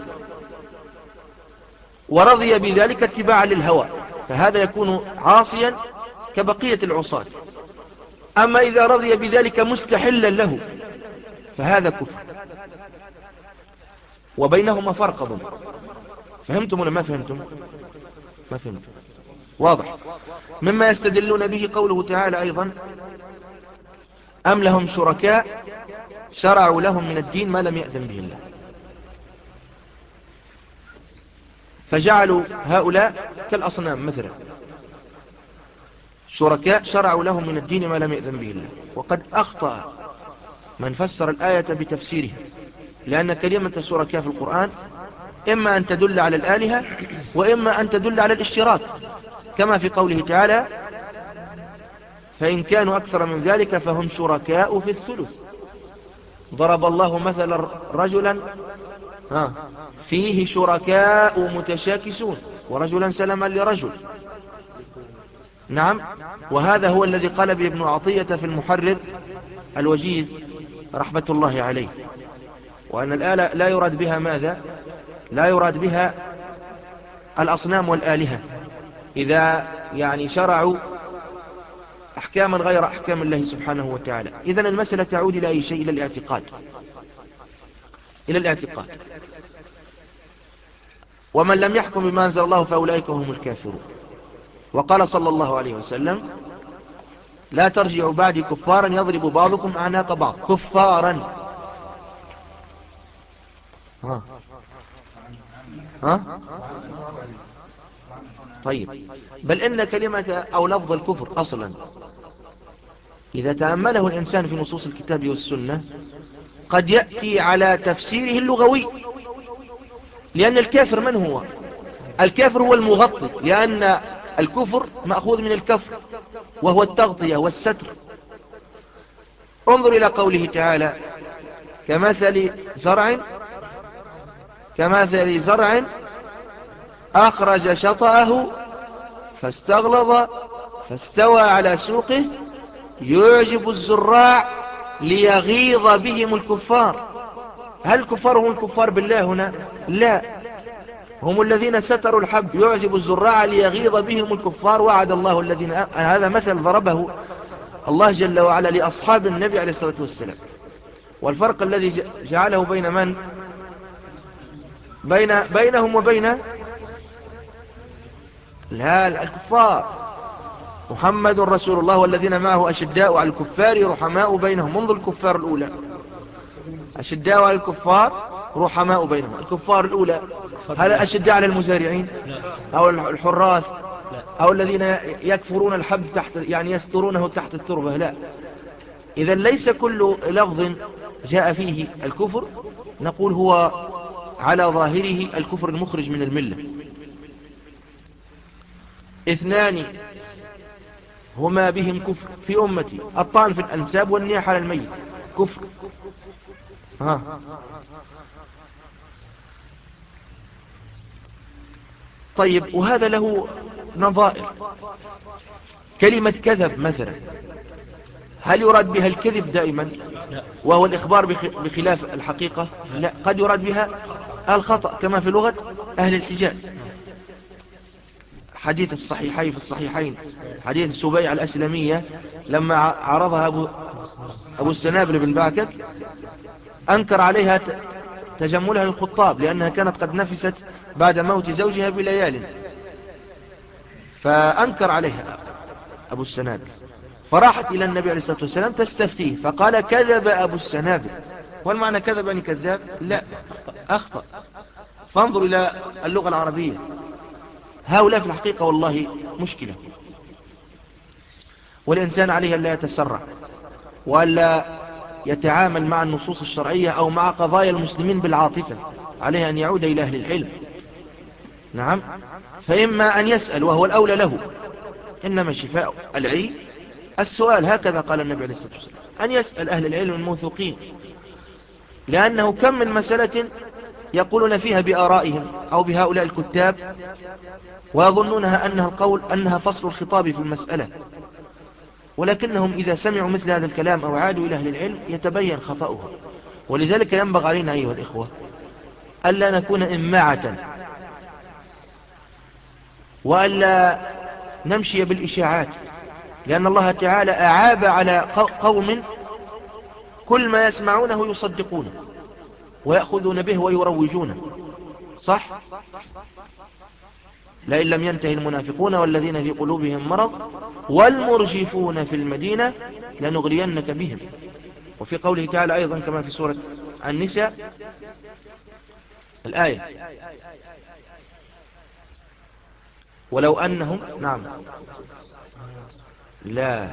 ورضي بذلك اتباعا للهوى فهذا يكون عاصيا كبقية العصاة. أما إذا رضي بذلك مستحلا له فهذا كفر. وبينهما فرق أظن. فهمتم ولا ما فهمتم؟ ما فهمتم. واضح. مما يستدلون به قوله تعالى أيضا أم لهم شركاء شرعوا لهم من الدين ما لم يأذن به الله، فجعلوا هؤلاء كالأصنام مثلا، شركاء شرعوا لهم من الدين ما لم يأذن به الله. وقد أخطأ من فسر الآية بتفسيره، لأن كلمة الشركاء في القرآن إما أن تدل على الآلهة وإما أن تدل على الاشتراك، كما في قوله تعالى فإن كانوا أكثر من ذلك فهم شركاء في الثلث. ضرب الله مثلا رجلا فيه شركاء متشاكسون ورجلا سلما لرجل، نعم. وهذا هو الذي قال به ابن عطية في المحرر الوجيز رحمة الله عليه، وأن الآلة لا يراد بها ماذا؟ لا يراد بها الأصنام والآلهة إذا يعني شرعوا أحكاما غير أحكام الله سبحانه وتعالى. إذن المسألة تعود إلى أي شيء؟ إلى الاعتقاد، إلى الاعتقاد. ومن لم يحكم بما أنزل الله فأولئك هم الكافرون. وقال صلى الله عليه وسلم لا ترجعوا بعدي كفارا يضرب بعضكم أعناق بعض. كفارا، ها ها طيب، بل إن كلمة أو لفظ الكفر أصلا إذا تأمله الإنسان في نصوص الكتاب والسنة قد يأتي على تفسيره اللغوي، لأن الكافر من هو؟ الكافر هو المغطي، لأن الكفر مأخوذ من الكفر وهو التغطية والستر. انظر إلى قوله تعالى: كمثل زرع كمثل زرع أخرج شطأه فاستغلظ فاستوى على سوقه يعجب الزراع ليغيظ بهم الكفار. هل الكفار هم الكفار بالله هنا؟ لا، هم الذين ستروا الحب. يعجب الزراع ليغيظ بهم الكفار. وعد الله الذين آ... هذا مثل ضربه الله جل وعلا لأصحاب النبي عليه الصلاة والسلام. والفرق الذي جعله بين من بين بينهم وبين لا الكفار. محمد رسول الله والذين معه أشداء على الكفار رحماء بينهم. منذ الكفار الأولى أشداء على الكفار رحماء بينهم. الكفار الأولى هل أشداء على المزارعين أو الحراث أو الذين يكفرون الحب تحت يعني يسترونه تحت التربة؟ لا. إذا ليس كل لفظ جاء فيه الكفر نقول هو على ظاهره الكفر المخرج من الملة. اثنان هما بهم كفر في أمتي: الطعن في الأنساب والنياحة على الميت. كفر. ها. طيب، وهذا له نظائر. كلمة كذب مثلا، هل يراد بها الكذب دائما وهو الإخبار بخلاف الحقيقة؟ لا، قد يراد بها الخطأ كما في لغة أهل الحجاز. حديث الصحيحين في الصحيحين حديث سبيعة الأسلمية لما عرضها أبو, أبو السنابل بن باكك أنكر عليها تجملها للخطاب لأنها كانت قد نفست بعد موت زوجها بليال، فأنكر عليها أبو السنابل، فراحت إلى النبي عليه الصلاة والسلام تستفتيه فقال: كذب أبو السنابل. والمعنى كذب أني كذاب؟ لا، أخطأ. فانظر إلى اللغة العربية. هؤلاء في الحقيقة والله مشكلة، والإنسان عليه أن لا يتسرع وألا يتعامل مع النصوص الشرعية أو مع قضايا المسلمين بالعاطفة. عليه أن يعود إلى أهل العلم. نعم، فإما أن يسأل وهو الأولى له، إنما شفاء العي السؤال، هكذا قال النبي عليه الصلاة والسلام، أن يسأل أهل العلم الموثوقين، لأنه كم من مسألة يقولون فيها بآرائهم أو بهؤلاء الكتاب ويظنونها أنها القول أنها فصل الخطاب في المسألة، ولكنهم إذا سمعوا مثل هذا الكلام أو عادوا إلى أهل العلم يتبين خطأها. ولذلك ينبغي علينا أيها الإخوة ألا نكون إماعة وألا نمشي بالإشاعات، لأن الله تعالى أعاب على قوم كل ما يسمعونه يصدقونه ويأخذون به ويروجونه. صح؟ لئن لم ينتهي المنافقون والذين في قلوبهم مرض والمرجفون في المدينة لنغرينك بهم. وفي قوله تعالى أيضا كما في سورة النساء الآية: ولو أنهم نعم لا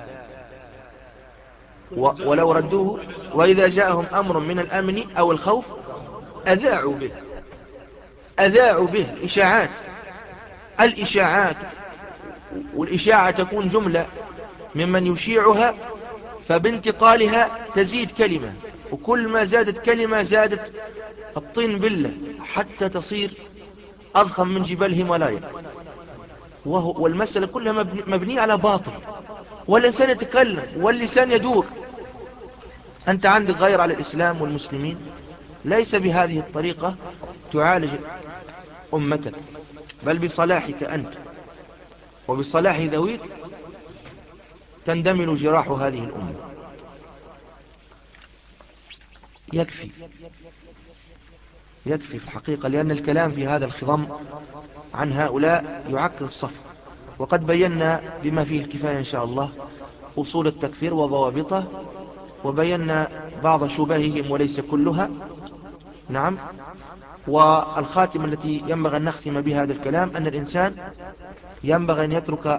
ولو ردوه وإذا جاءهم أمر من الأمن أو الخوف أذاعوا به أذاعوا به إشاعات. الإشاعات والإشاعة تكون جملة ممن يشيعها، فبانتقالها تزيد كلمة، وكل ما زادت كلمة زادت الطين بلة حتى تصير أضخم من جبال هيمالايا. والمسألة كلها مبنية على باطل، والإنسان يتكلم واللسان يدور. أنت عندك غير على الإسلام والمسلمين، ليس بهذه الطريقة تعالج أمتك، بل بصلاحك أنت وبصلاح ذويك تندمل جراح هذه الأمة. يكفي يكفي في الحقيقة، لأن الكلام في هذا الخضم عن هؤلاء يعكر الصف، وقد بينا بما فيه الكفاية إن شاء الله أصول التكفير وضوابطه، وبينا بعض شبههم وليس كلها، نعم. والخاتمة التي ينبغي أن نختم بها هذا الكلام أن الإنسان ينبغي أن يترك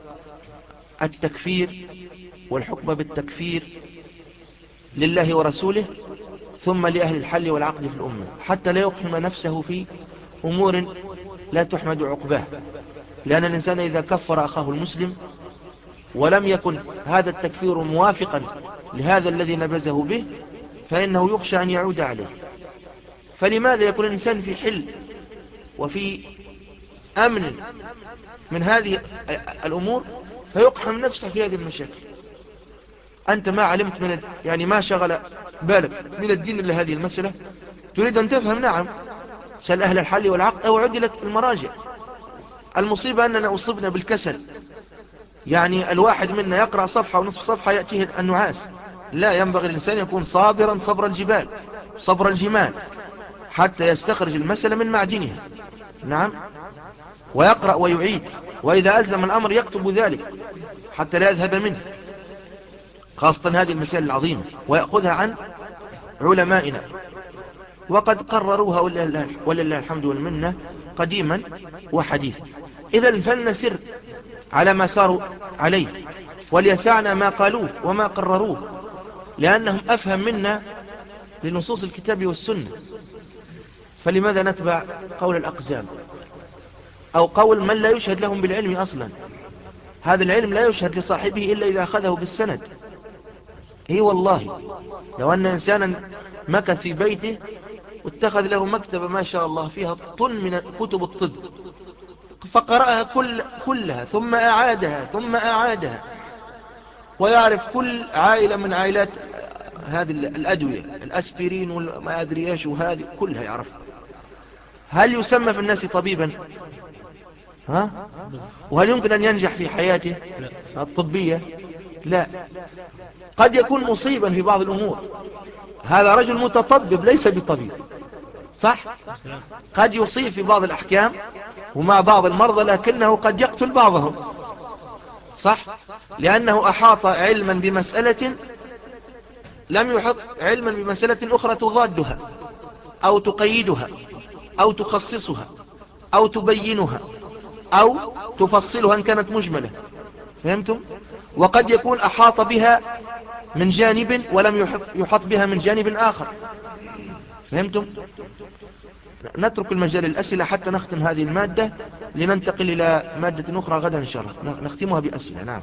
التكفير والحكم بالتكفير لله ورسوله ثم لأهل الحل والعقد في الأمة، حتى لا يقحم نفسه في أمور لا تحمد عقباه. لأن الإنسان إذا كفر أخاه المسلم ولم يكن هذا التكفير موافقا لهذا الذي نبذه به فإنه يخشى أن يعود عليه. فلماذا يكون الإنسان في حل وفي أمن من هذه الأمور فيقحم نفسه في هذه المشاكل؟ أنت ما علمت من يعني ما شغل بالك من الدين إلا هذه المسألة، تريد أن تفهم، نعم، سأل أهل الحل والعقد أو عدلت المراجع. المصيبة أننا أصبنا بالكسل، يعني الواحد منا يقرأ صفحة ونصف صفحة يأتيه النعاس. لا، ينبغي الإنسان يكون صابرا صبر الجبال صبر الجمال حتى يستخرج المسألة من معدنها، نعم، ويقرأ ويعيد، وإذا ألزم الأمر يكتب ذلك حتى لا يذهب منه، خاصة هذه المسائل العظيمة، ويأخذها عن علمائنا وقد قرروها ولله الحمد والمنة قديما وحديثا. إذا فلنسر على ما صاروا عليه وليسعنا ما قالوه وما قرروه، لأنهم أفهم منا لنصوص الكتاب والسنة. فلماذا نتبع قول الأقزام أو قول من لا يشهد لهم بالعلم أصلا؟ هذا العلم لا يشهد لصاحبه إلا إذا أخذه بالسند. اي والله، لو أن إنسانا مكث في بيته واتخذ له مكتبة ما شاء الله فيها طن من كتب الطب فقرأها كل كلها ثم أعادها ثم أعادها ويعرف كل عائلة من عائلات هذه الأدوية، الأسبرين وما أدري إيش وهذه كلها يعرفها، هل يسمى في الناس طبيبا؟ ها؟ وهل يمكن أن ينجح في حياته الطبية؟ لا. قد يكون مصيبا في بعض الأمور، هذا رجل متطبب ليس بطبيب، صح؟ قد يصيب في بعض الأحكام ومع بعض المرضى لكنه قد يقتل بعضهم، صح؟ لأنه أحاط علما بمسألة لم يحط علما بمسألة أخرى تضادها أو تقيدها أو تخصصها أو تبينها أو تفصلها إن كانت مجملة. فهمتم؟ وقد يكون أحاط بها من جانب ولم يحط, يحط بها من جانب آخر. فهمتم؟ نترك المجال الأسئلة حتى نختم هذه المادة لننتقل إلى مادة أخرى غدا إن شاء الله نختمها بأسئلة. نعم.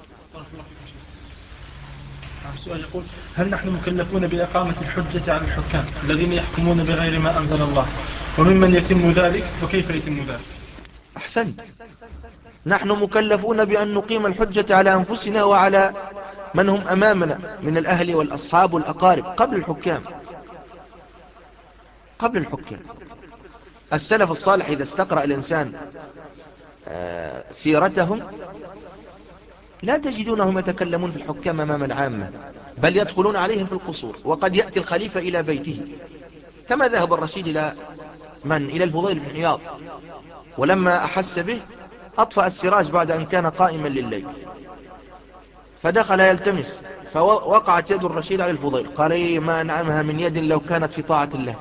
سؤال يقول: هل نحن مكلفون بإقامة الحجة على الحكام الذين يحكمون بغير ما أنزل الله، وممن يتم ذلك وكيف يتم ذلك؟ أحسنت، نحن مكلفون بأن نقيم الحجة على أنفسنا وعلى من هم أمامنا من الأهل والأصحاب والأقارب قبل الحكام. قبل الحكام السلف الصالح إذا استقرأ الإنسان سيرتهم لا تجدونهم يتكلمون في الحكام أمام العامة، بل يدخلون عليهم في القصور، وقد يأتي الخليفة إلى بيته كما ذهب الرشيد إلى من؟ إلى الفضيل بن عياض، ولما أحس به أطفأ السراج بعد أن كان قائما لليل فدخل يلتمس، فوقعت يد الرشيد على الفضيل، قال: إيه ما أنعمها من يد لو كانت في طاعة الله.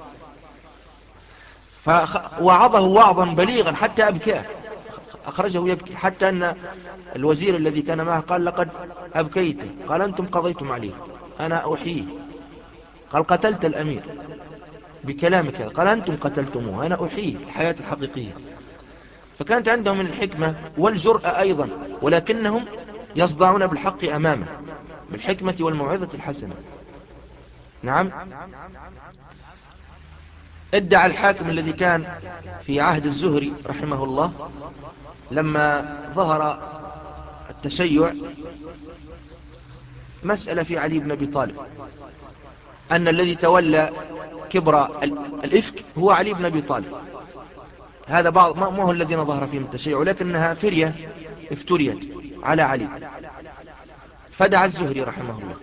فوعظه وعظا بليغا حتى أبكاه، أخرجه يبكي، حتى أن الوزير الذي كان معه قال: لقد أبكيته. قال: أنتم قضيتم عليه، أنا أحييه. قال: قتلت الأمير بكلامك. قال: أنتم قتلتموه، أنا أحييه الحياة الحقيقية. فكانت عندهم من الحكمة والجرأة أيضا، ولكنهم يصدعون بالحق أمامه بالحكمة والموعظة الحسنة. نعم. ادعى الحاكم الذي كان في عهد الزهري رحمه الله لما ظهر التشيع مسألة في علي بن أبي طالب، أن الذي تولى كبر الإفك هو علي بن أبي طالب. هذا بعض ما هو الذين ظهر فيهم التشيع، ولكنها فرية افتريت على علي. فدعا الزهري رحمه الله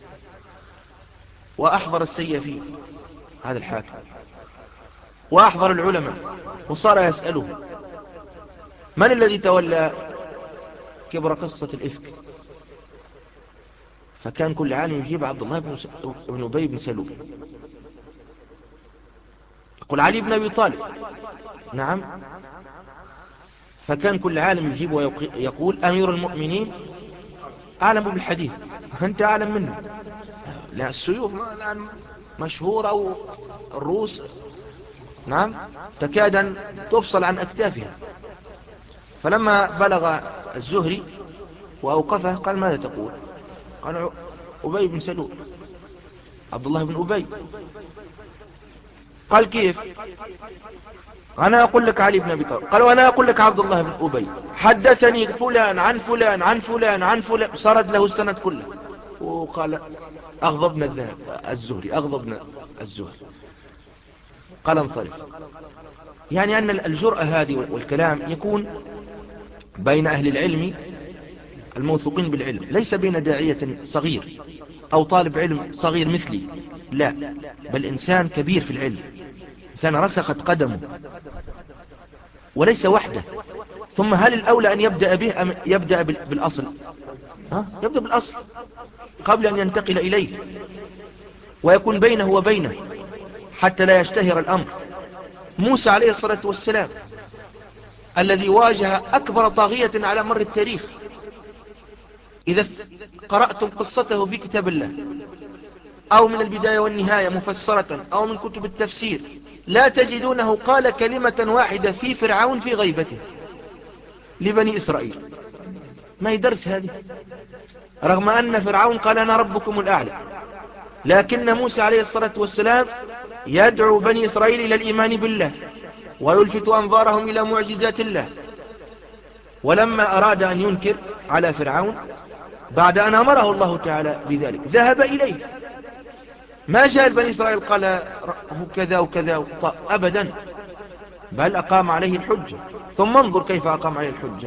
وأحضر السيفي هذا الحاكم وأحضر العلماء، وصار يسأله: من الذي تولى كبر قصة الإفك؟ فكان كل عالم يجيب: عبد الله بن أبي بن سلول. قل علي بن أبي طالب. نعم. فكان كل عالم يجيب ويقول أمير المؤمنين أعلم بالحديث، أنت أعلم منه. لا، السيوف الآن مشهورة أو الروس نعم تكاد أن تفصل عن أكتافها. فلما بلغ الزهري وأوقفه قال ماذا تقول؟ قال أبي بن سلول، عبد الله بن أبي. قال كيف؟ أنا أقول لك علي بن أبي طالب. قال وأنا أقول لك عبد الله بن أبي. حدثني فلان عن فلان عن فلان عن فلان، سرد له السند كله. وقال أغضبنا الذهب الزهري، أغضبنا الزهري. قال انصرف. يعني أن الجرأة هذه والكلام يكون بين أهل العلم الموثوقين بالعلم، ليس بين داعية صغير أو طالب علم صغير مثلي، لا، بل إنسان كبير في العلم، إنسان رسخت قدمه وليس وحده. ثم هل الأولى أن يبدأ به أم يبدأ بالأصل؟ ها؟ يبدأ بالأصل قبل أن ينتقل إليه، ويكون بينه وبينه حتى لا يشتهر الأمر. موسى عليه الصلاة والسلام الذي واجه أكبر طاغية على مر التاريخ، إذا قرأتم قصته في كتاب الله أو من البداية والنهاية مفسرة أو من كتب التفسير، لا تجدونه قال كلمة واحدة في فرعون في غيبته لبني إسرائيل. ما يدرس هذه، رغم أن فرعون قال أنا ربكم الأعلى، لكن موسى عليه الصلاة والسلام يدعو بني إسرائيل إلى الإيمان بالله ويلفت أنظارهم إلى معجزات الله. ولما أراد أن ينكر على فرعون بعد أن أمره الله تعالى بذلك ذهب إليه، ما جاء بني إسرائيل قال هو كذا وكذا أبدا، بل أقام عليه الحجة. ثم انظر كيف أقام عليه الحجة.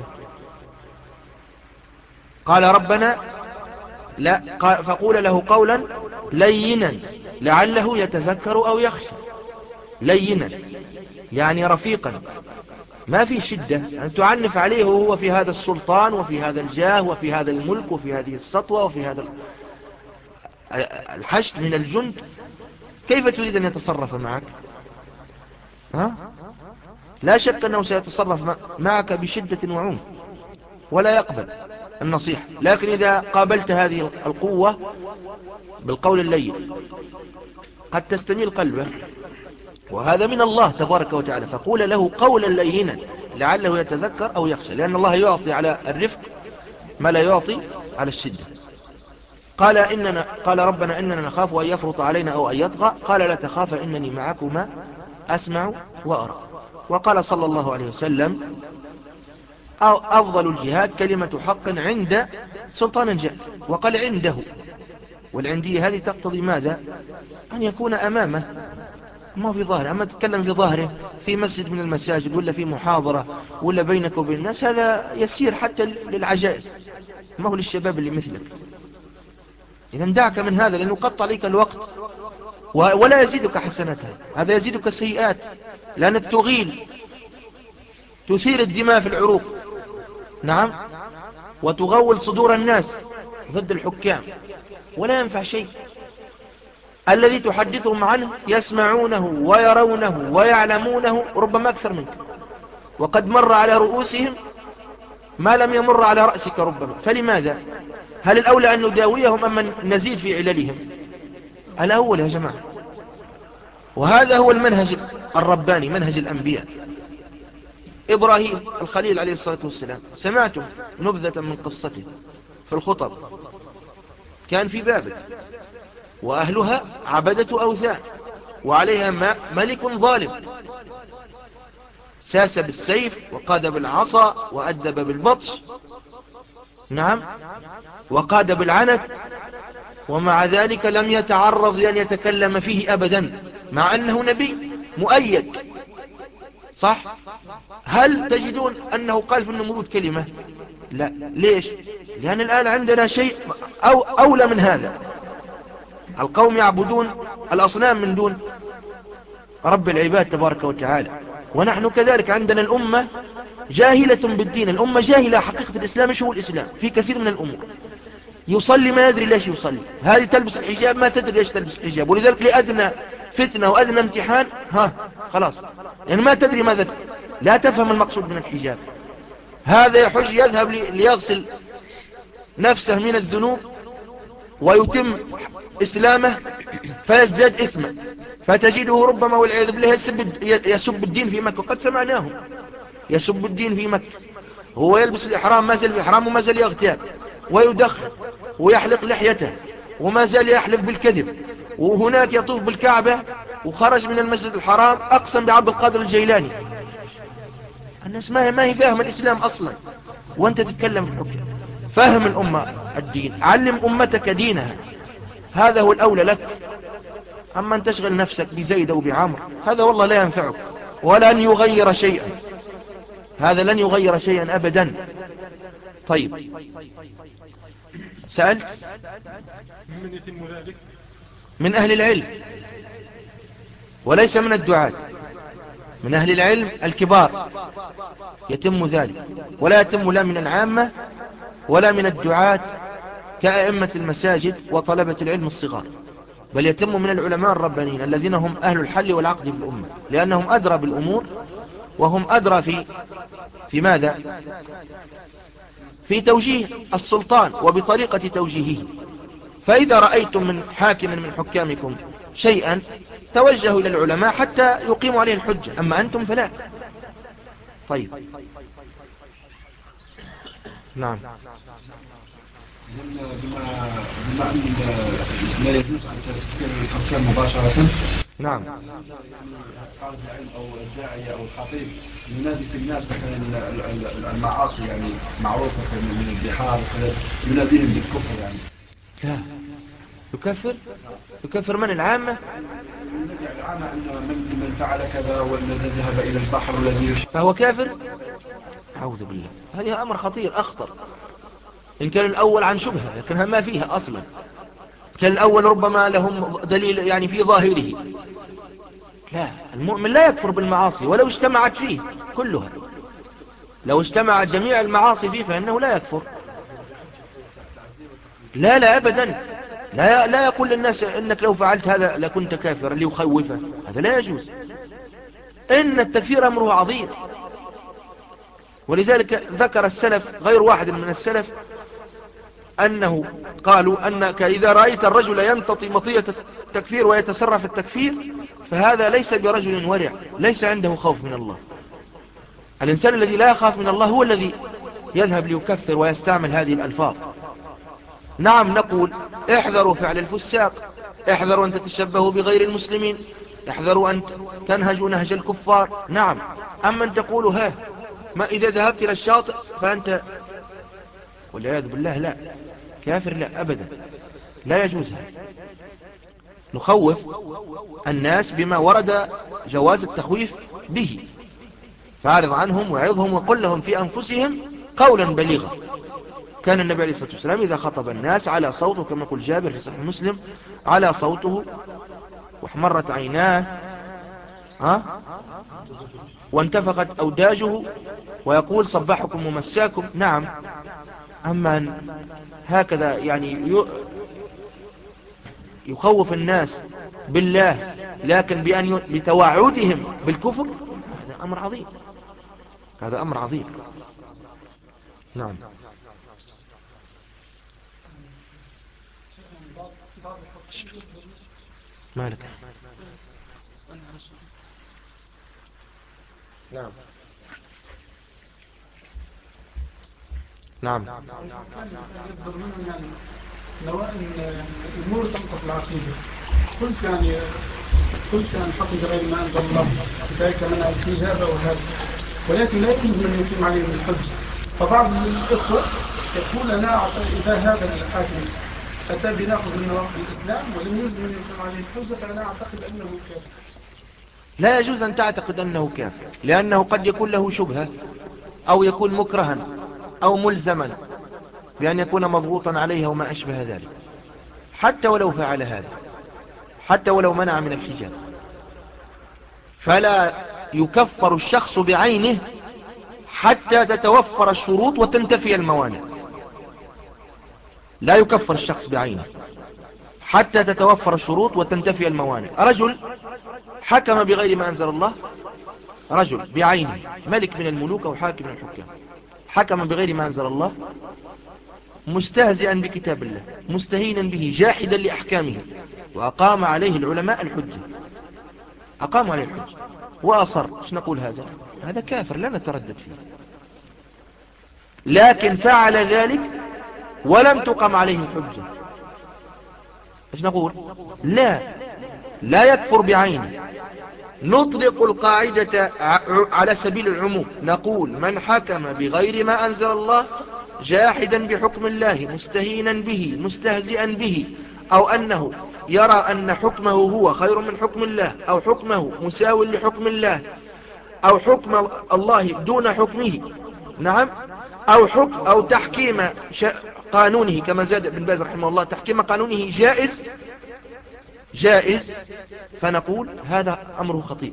قال ربنا لا، فقول له قولا لينا لعله يتذكر أو يخشى. لينا يعني رفيقا، ما في شدة يعني تعنف عليه وهو في هذا السلطان وفي هذا الجاه وفي هذا الملك وفي هذه السطوة وفي هذا الحشد من الجند. كيف تريد أن يتصرف معك؟ ها؟ لا شك أنه سيتصرف معك بشدة وعنف ولا يقبل النصيحة. لكن إذا قابلت هذه القوة بالقول اللين قد تستميل قلبه، وهذا من الله تبارك وتعالى. فقول له قولا لينا لعله يتذكر أو يخشى، لأن الله يعطي على الرفق ما لا يعطي على الشدة. قال إننا قال ربنا إننا نخاف أن يفرط علينا أو أن يطغى. قال لا تخاف إنني معكما أسمع وأرى. وقال صلى الله عليه وسلم أو أفضل الجهاد كلمة حق عند سلطان جائر. وقال عنده، والعندية هذه تقتضي ماذا؟ أن يكون أمامه ما في ظاهره. أما تتكلم في ظاهره في مسجد من المساجد ولا في محاضرة ولا بينك وبين الناس، هذا يسير حتى للعجائز، ما هو للشباب اللي مثلك. إذا دعك من هذا، لأنه قط عليك الوقت ولا يزيدك حسناتها، هذا يزيدك سيئات، لأنك تغيل تثير الدماء في العروق. نعم. وتغول صدور الناس ضد الحكام ولا ينفع شيء. الذي تحدثهم عنه يسمعونه ويرونه ويعلمونه ربما أكثر منك، وقد مر على رؤوسهم ما لم يمر على رأسك ربما. فلماذا؟ هل الأولى أن نداويهم أم أن نزيد في عللهم؟ الأول يا جماعة. وهذا هو المنهج الرباني، منهج الأنبياء. إبراهيم الخليل عليه الصلاة والسلام، سمعتم نبذة من قصته في الخطب. كان في بابل وأهلها عبدة أوثان وعليها ملك ظالم، ساس بالسيف وقاد بالعصا وأدب بالبطش. نعم. وقاد بالعنت، ومع ذلك لم يتعرض لأن يتكلم فيه أبدا، مع أنه نبي مؤيد. صح؟ هل تجدون أنه قال في النمرود كلمة؟ لا. ليش؟ لأن الآن عندنا شيء أو أولى من هذا. القوم يعبدون الأصنام من دون رب العباد تبارك وتعالى، ونحن كذلك عندنا يصلي ما يدري ليش يصلي، هذه تلبس الحجاب ما تدري ليش تلبس الحجاب، ولذلك لأدنى فتنة وأدنى امتحان ها خلاص، يعني ما تدري ماذا، لا تفهم المقصود من الحجاب. هذا يحج يذهب ليغسل نفسه من الذنوب ويتم إسلامه فيزداد إثما، فتجده ربما والعياذ بالله يسب, يسب الدين في مكة، وقد سمعناهم يسب الدين في مكة، هو يلبس الإحرام ما زال الإحرام وما زال يغتاب ويدخن ويحلق لحيته وما زال يحلف بالكذب، وهناك يطوف بالكعبة وخرج من المسجد الحرام أقسم بعبد القادر الجيلاني. الناس ما هي ما هي فاهم الإسلام أصلا، وأنت تتكلم في الحكم. فهم الأمة الدين، علم أمتك دينها، هذا هو الأولى لك. أما أن تشغل نفسك بزيد أو بعمر هذا والله لا ينفعك ولن يغير شيئا، هذا لن يغير شيئا أبدا. طيب سألت من يتم ذلك؟ من أهل العلم وليس من الدعاة، من أهل العلم الكبار يتم ذلك، ولا يتم لا من العامة ولا من الدعاة كأئمة المساجد وطلبة العلم الصغار، بل يتم من العلماء الربانيين الذين هم أهل الحل والعقد في الأمة، لأنهم أدرى بالأمور وهم أدرى في في ماذا؟ في توجيه السلطان وبطريقة توجيهه. فإذا رأيتم من حاكم من حكامكم شيئا توجهوا إلى العلماء حتى يقيموا عليه الحجة، أما أنتم فلا. طيب نعم. بما بما أن لا يجوز أن تذكر الحكام مباشرة، نعم، طالب العلم أو الداعية أو الخطيب ينادي في الناس مثلا المعاصي يعني معروفة من البحار وكذا، يناديهم بالكفر يعني. لا يكفر، يكفر من العامة؟ العامة أن من من فعل كذا والذي ذهب إلى البحر والذي فهو كافر؟ أعوذ بالله، هذا أمر خطير أخطر. إن كان الأول عن شبهة لكنها ما فيها أصلا، كان الأول ربما لهم دليل يعني في ظاهره. لا، المؤمن لا يكفر بالمعاصي ولو اجتمعت فيه كلها، لو اجتمعت جميع المعاصي فيه فإنه لا يكفر. لا لا أبدا، لا, لا يقول للناس إنك لو فعلت هذا لكنت كافرا ليخوفه، هذا لا يجوز. إن التكفير أمره عظيم، ولذلك ذكر السلف غير واحد من السلف أنه قالوا أنك إذا رأيت الرجل يمتطي مطية التكفير ويتسرع في التكفير فهذا ليس برجل ورع، ليس عنده خوف من الله. الإنسان الذي لا يخاف من الله هو الذي يذهب ليكفر ويستعمل هذه الألفاظ. نعم نقول احذروا فعل الفساق، احذروا أن تتشبهوا بغير المسلمين، احذروا أن تنهجوا نهج الكفار. نعم، أما أن تقولوا ها ما إذا ذهبت إلى الشاطئ فأنت والعياذ بالله لا كافر، لا أبدا، لا يجوز هذا. نخوف الناس بما ورد جواز التخويف به، فاعرض عنهم وعظهم وقل لهم في أنفسهم قولا بليغا. كان النبي عليه الصلاة والسلام إذا خطب الناس على صوته كما يقول جابر في صحيح مسلم على صوته واحمرت عيناه ها وانتفخت أوداجه ويقول صباحكم ومساكم. نعم، أما هكذا يعني يخوف الناس بالله لكن بأن بتوعدهم بالكفر، هذا أمر عظيم، هذا أمر عظيم. نعم. مالك؟ نعم نعم يصدر منه يعني لو ان الامور تنقص العقيده، قلت يعني قلت يعني حقي بغير ما انزل الله ذلك منع الحجاب وهذا، ولكن لا يجوز من يتم عليهم الحج. فبعض الاخوه يقول انا اذا هذا الحاكم اتى بناخذ من نواقض الاسلام ولم يجوز من يتم عليه الحجه فانا اعتقد انه كافر. لا يجوز أن تعتقد أنه كافر، لأنه قد يكون له شبهة أو يكون مكرها أو ملزما بأن يكون مضغوطا عليه وما أشبه ذلك، حتى ولو فعل هذا، حتى ولو منع من الحجاب، فلا يكفر الشخص بعينه حتى تتوفر الشروط وتنتفي الموانع. لا يكفر الشخص بعينه حتى تتوفر الشروط وتنتفي الموانع. رجل حكم بغير ما أنزل الله، رجل بعينه ملك من الملوك أو حاكم من الحكام، حكم بغير ما أنزل الله مستهزئا بكتاب الله مستهينا به جاحدا لأحكامه، وأقام عليه العلماء الحجة، أقاموا عليه الحجة وأصر، ايش نقول؟ هذا هذا كافر لا نتردد فيه. لكن فعل ذلك ولم تقم عليه الحجة، ايش نقول؟ لا لا يكفر بعينه. نطلق القاعدة على سبيل العموم، نقول من حكم بغير ما أنزل الله جاحدا بحكم الله مستهينا به مستهزئا به، أو أنه يرى أن حكمه هو خير من حكم الله، أو حكمه مساو لحكم الله، أو حكم الله دون حكمه، نعم، أو حكم أو تحكيم قانونه كما زاد ابن باز رحمه الله، تحكيم قانونه جائز جائز فنقول هذا أمره خطير.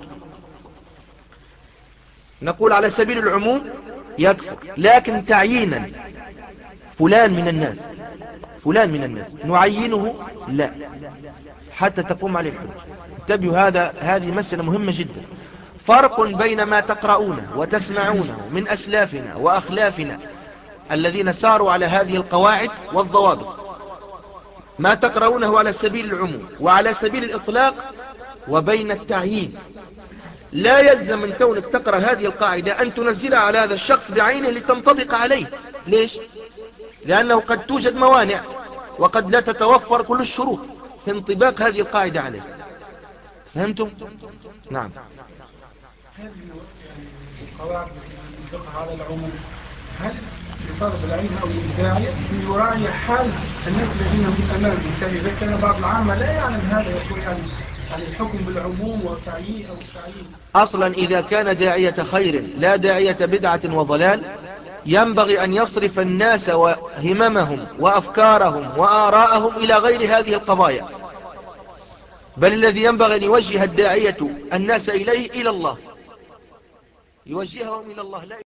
نقول على سبيل العموم يكفر، لكن تعيينا فلان من الناس فلان من الناس نعينه لا حتى تقوم عليه الحجة. انتبهوا، هذا هذه مسألة مهمة جدا. فرق بين ما تقرؤونه وتسمعونه من أسلافنا وأخلافنا الذين ساروا على هذه القواعد والضوابط، ما تقرؤونه على سبيل العموم وعلى سبيل الإطلاق، وبين التعيين. لا يلزم من كونك تقرأ هذه القاعدة أن تنزلها على هذا الشخص بعينه لتنطبق عليه. ليش؟ لأنه قد توجد موانع وقد لا تتوفر كل الشروط في انطباق هذه القاعدة عليه. فهمتم؟ نعم. هذه القواعد التي على العموم، هل لطالب العلم أو للداعية أن يراعي حال الناس الذين هم أمامه؟ يعني إذا كان بعض العامة لا يعلم هذا، يقول يعني يعني الحكم بالعموم والتعيين أو التعيين. أصلا إذا كان داعية خير لا داعية بدعة وضلال، ينبغي أن يصرف الناس وهممهم وأفكارهم وآراءهم إلى غير هذه القضايا، بل الذي ينبغي أن يوجه الداعية الناس إليه إلى الله، يوجههم إلى الله لا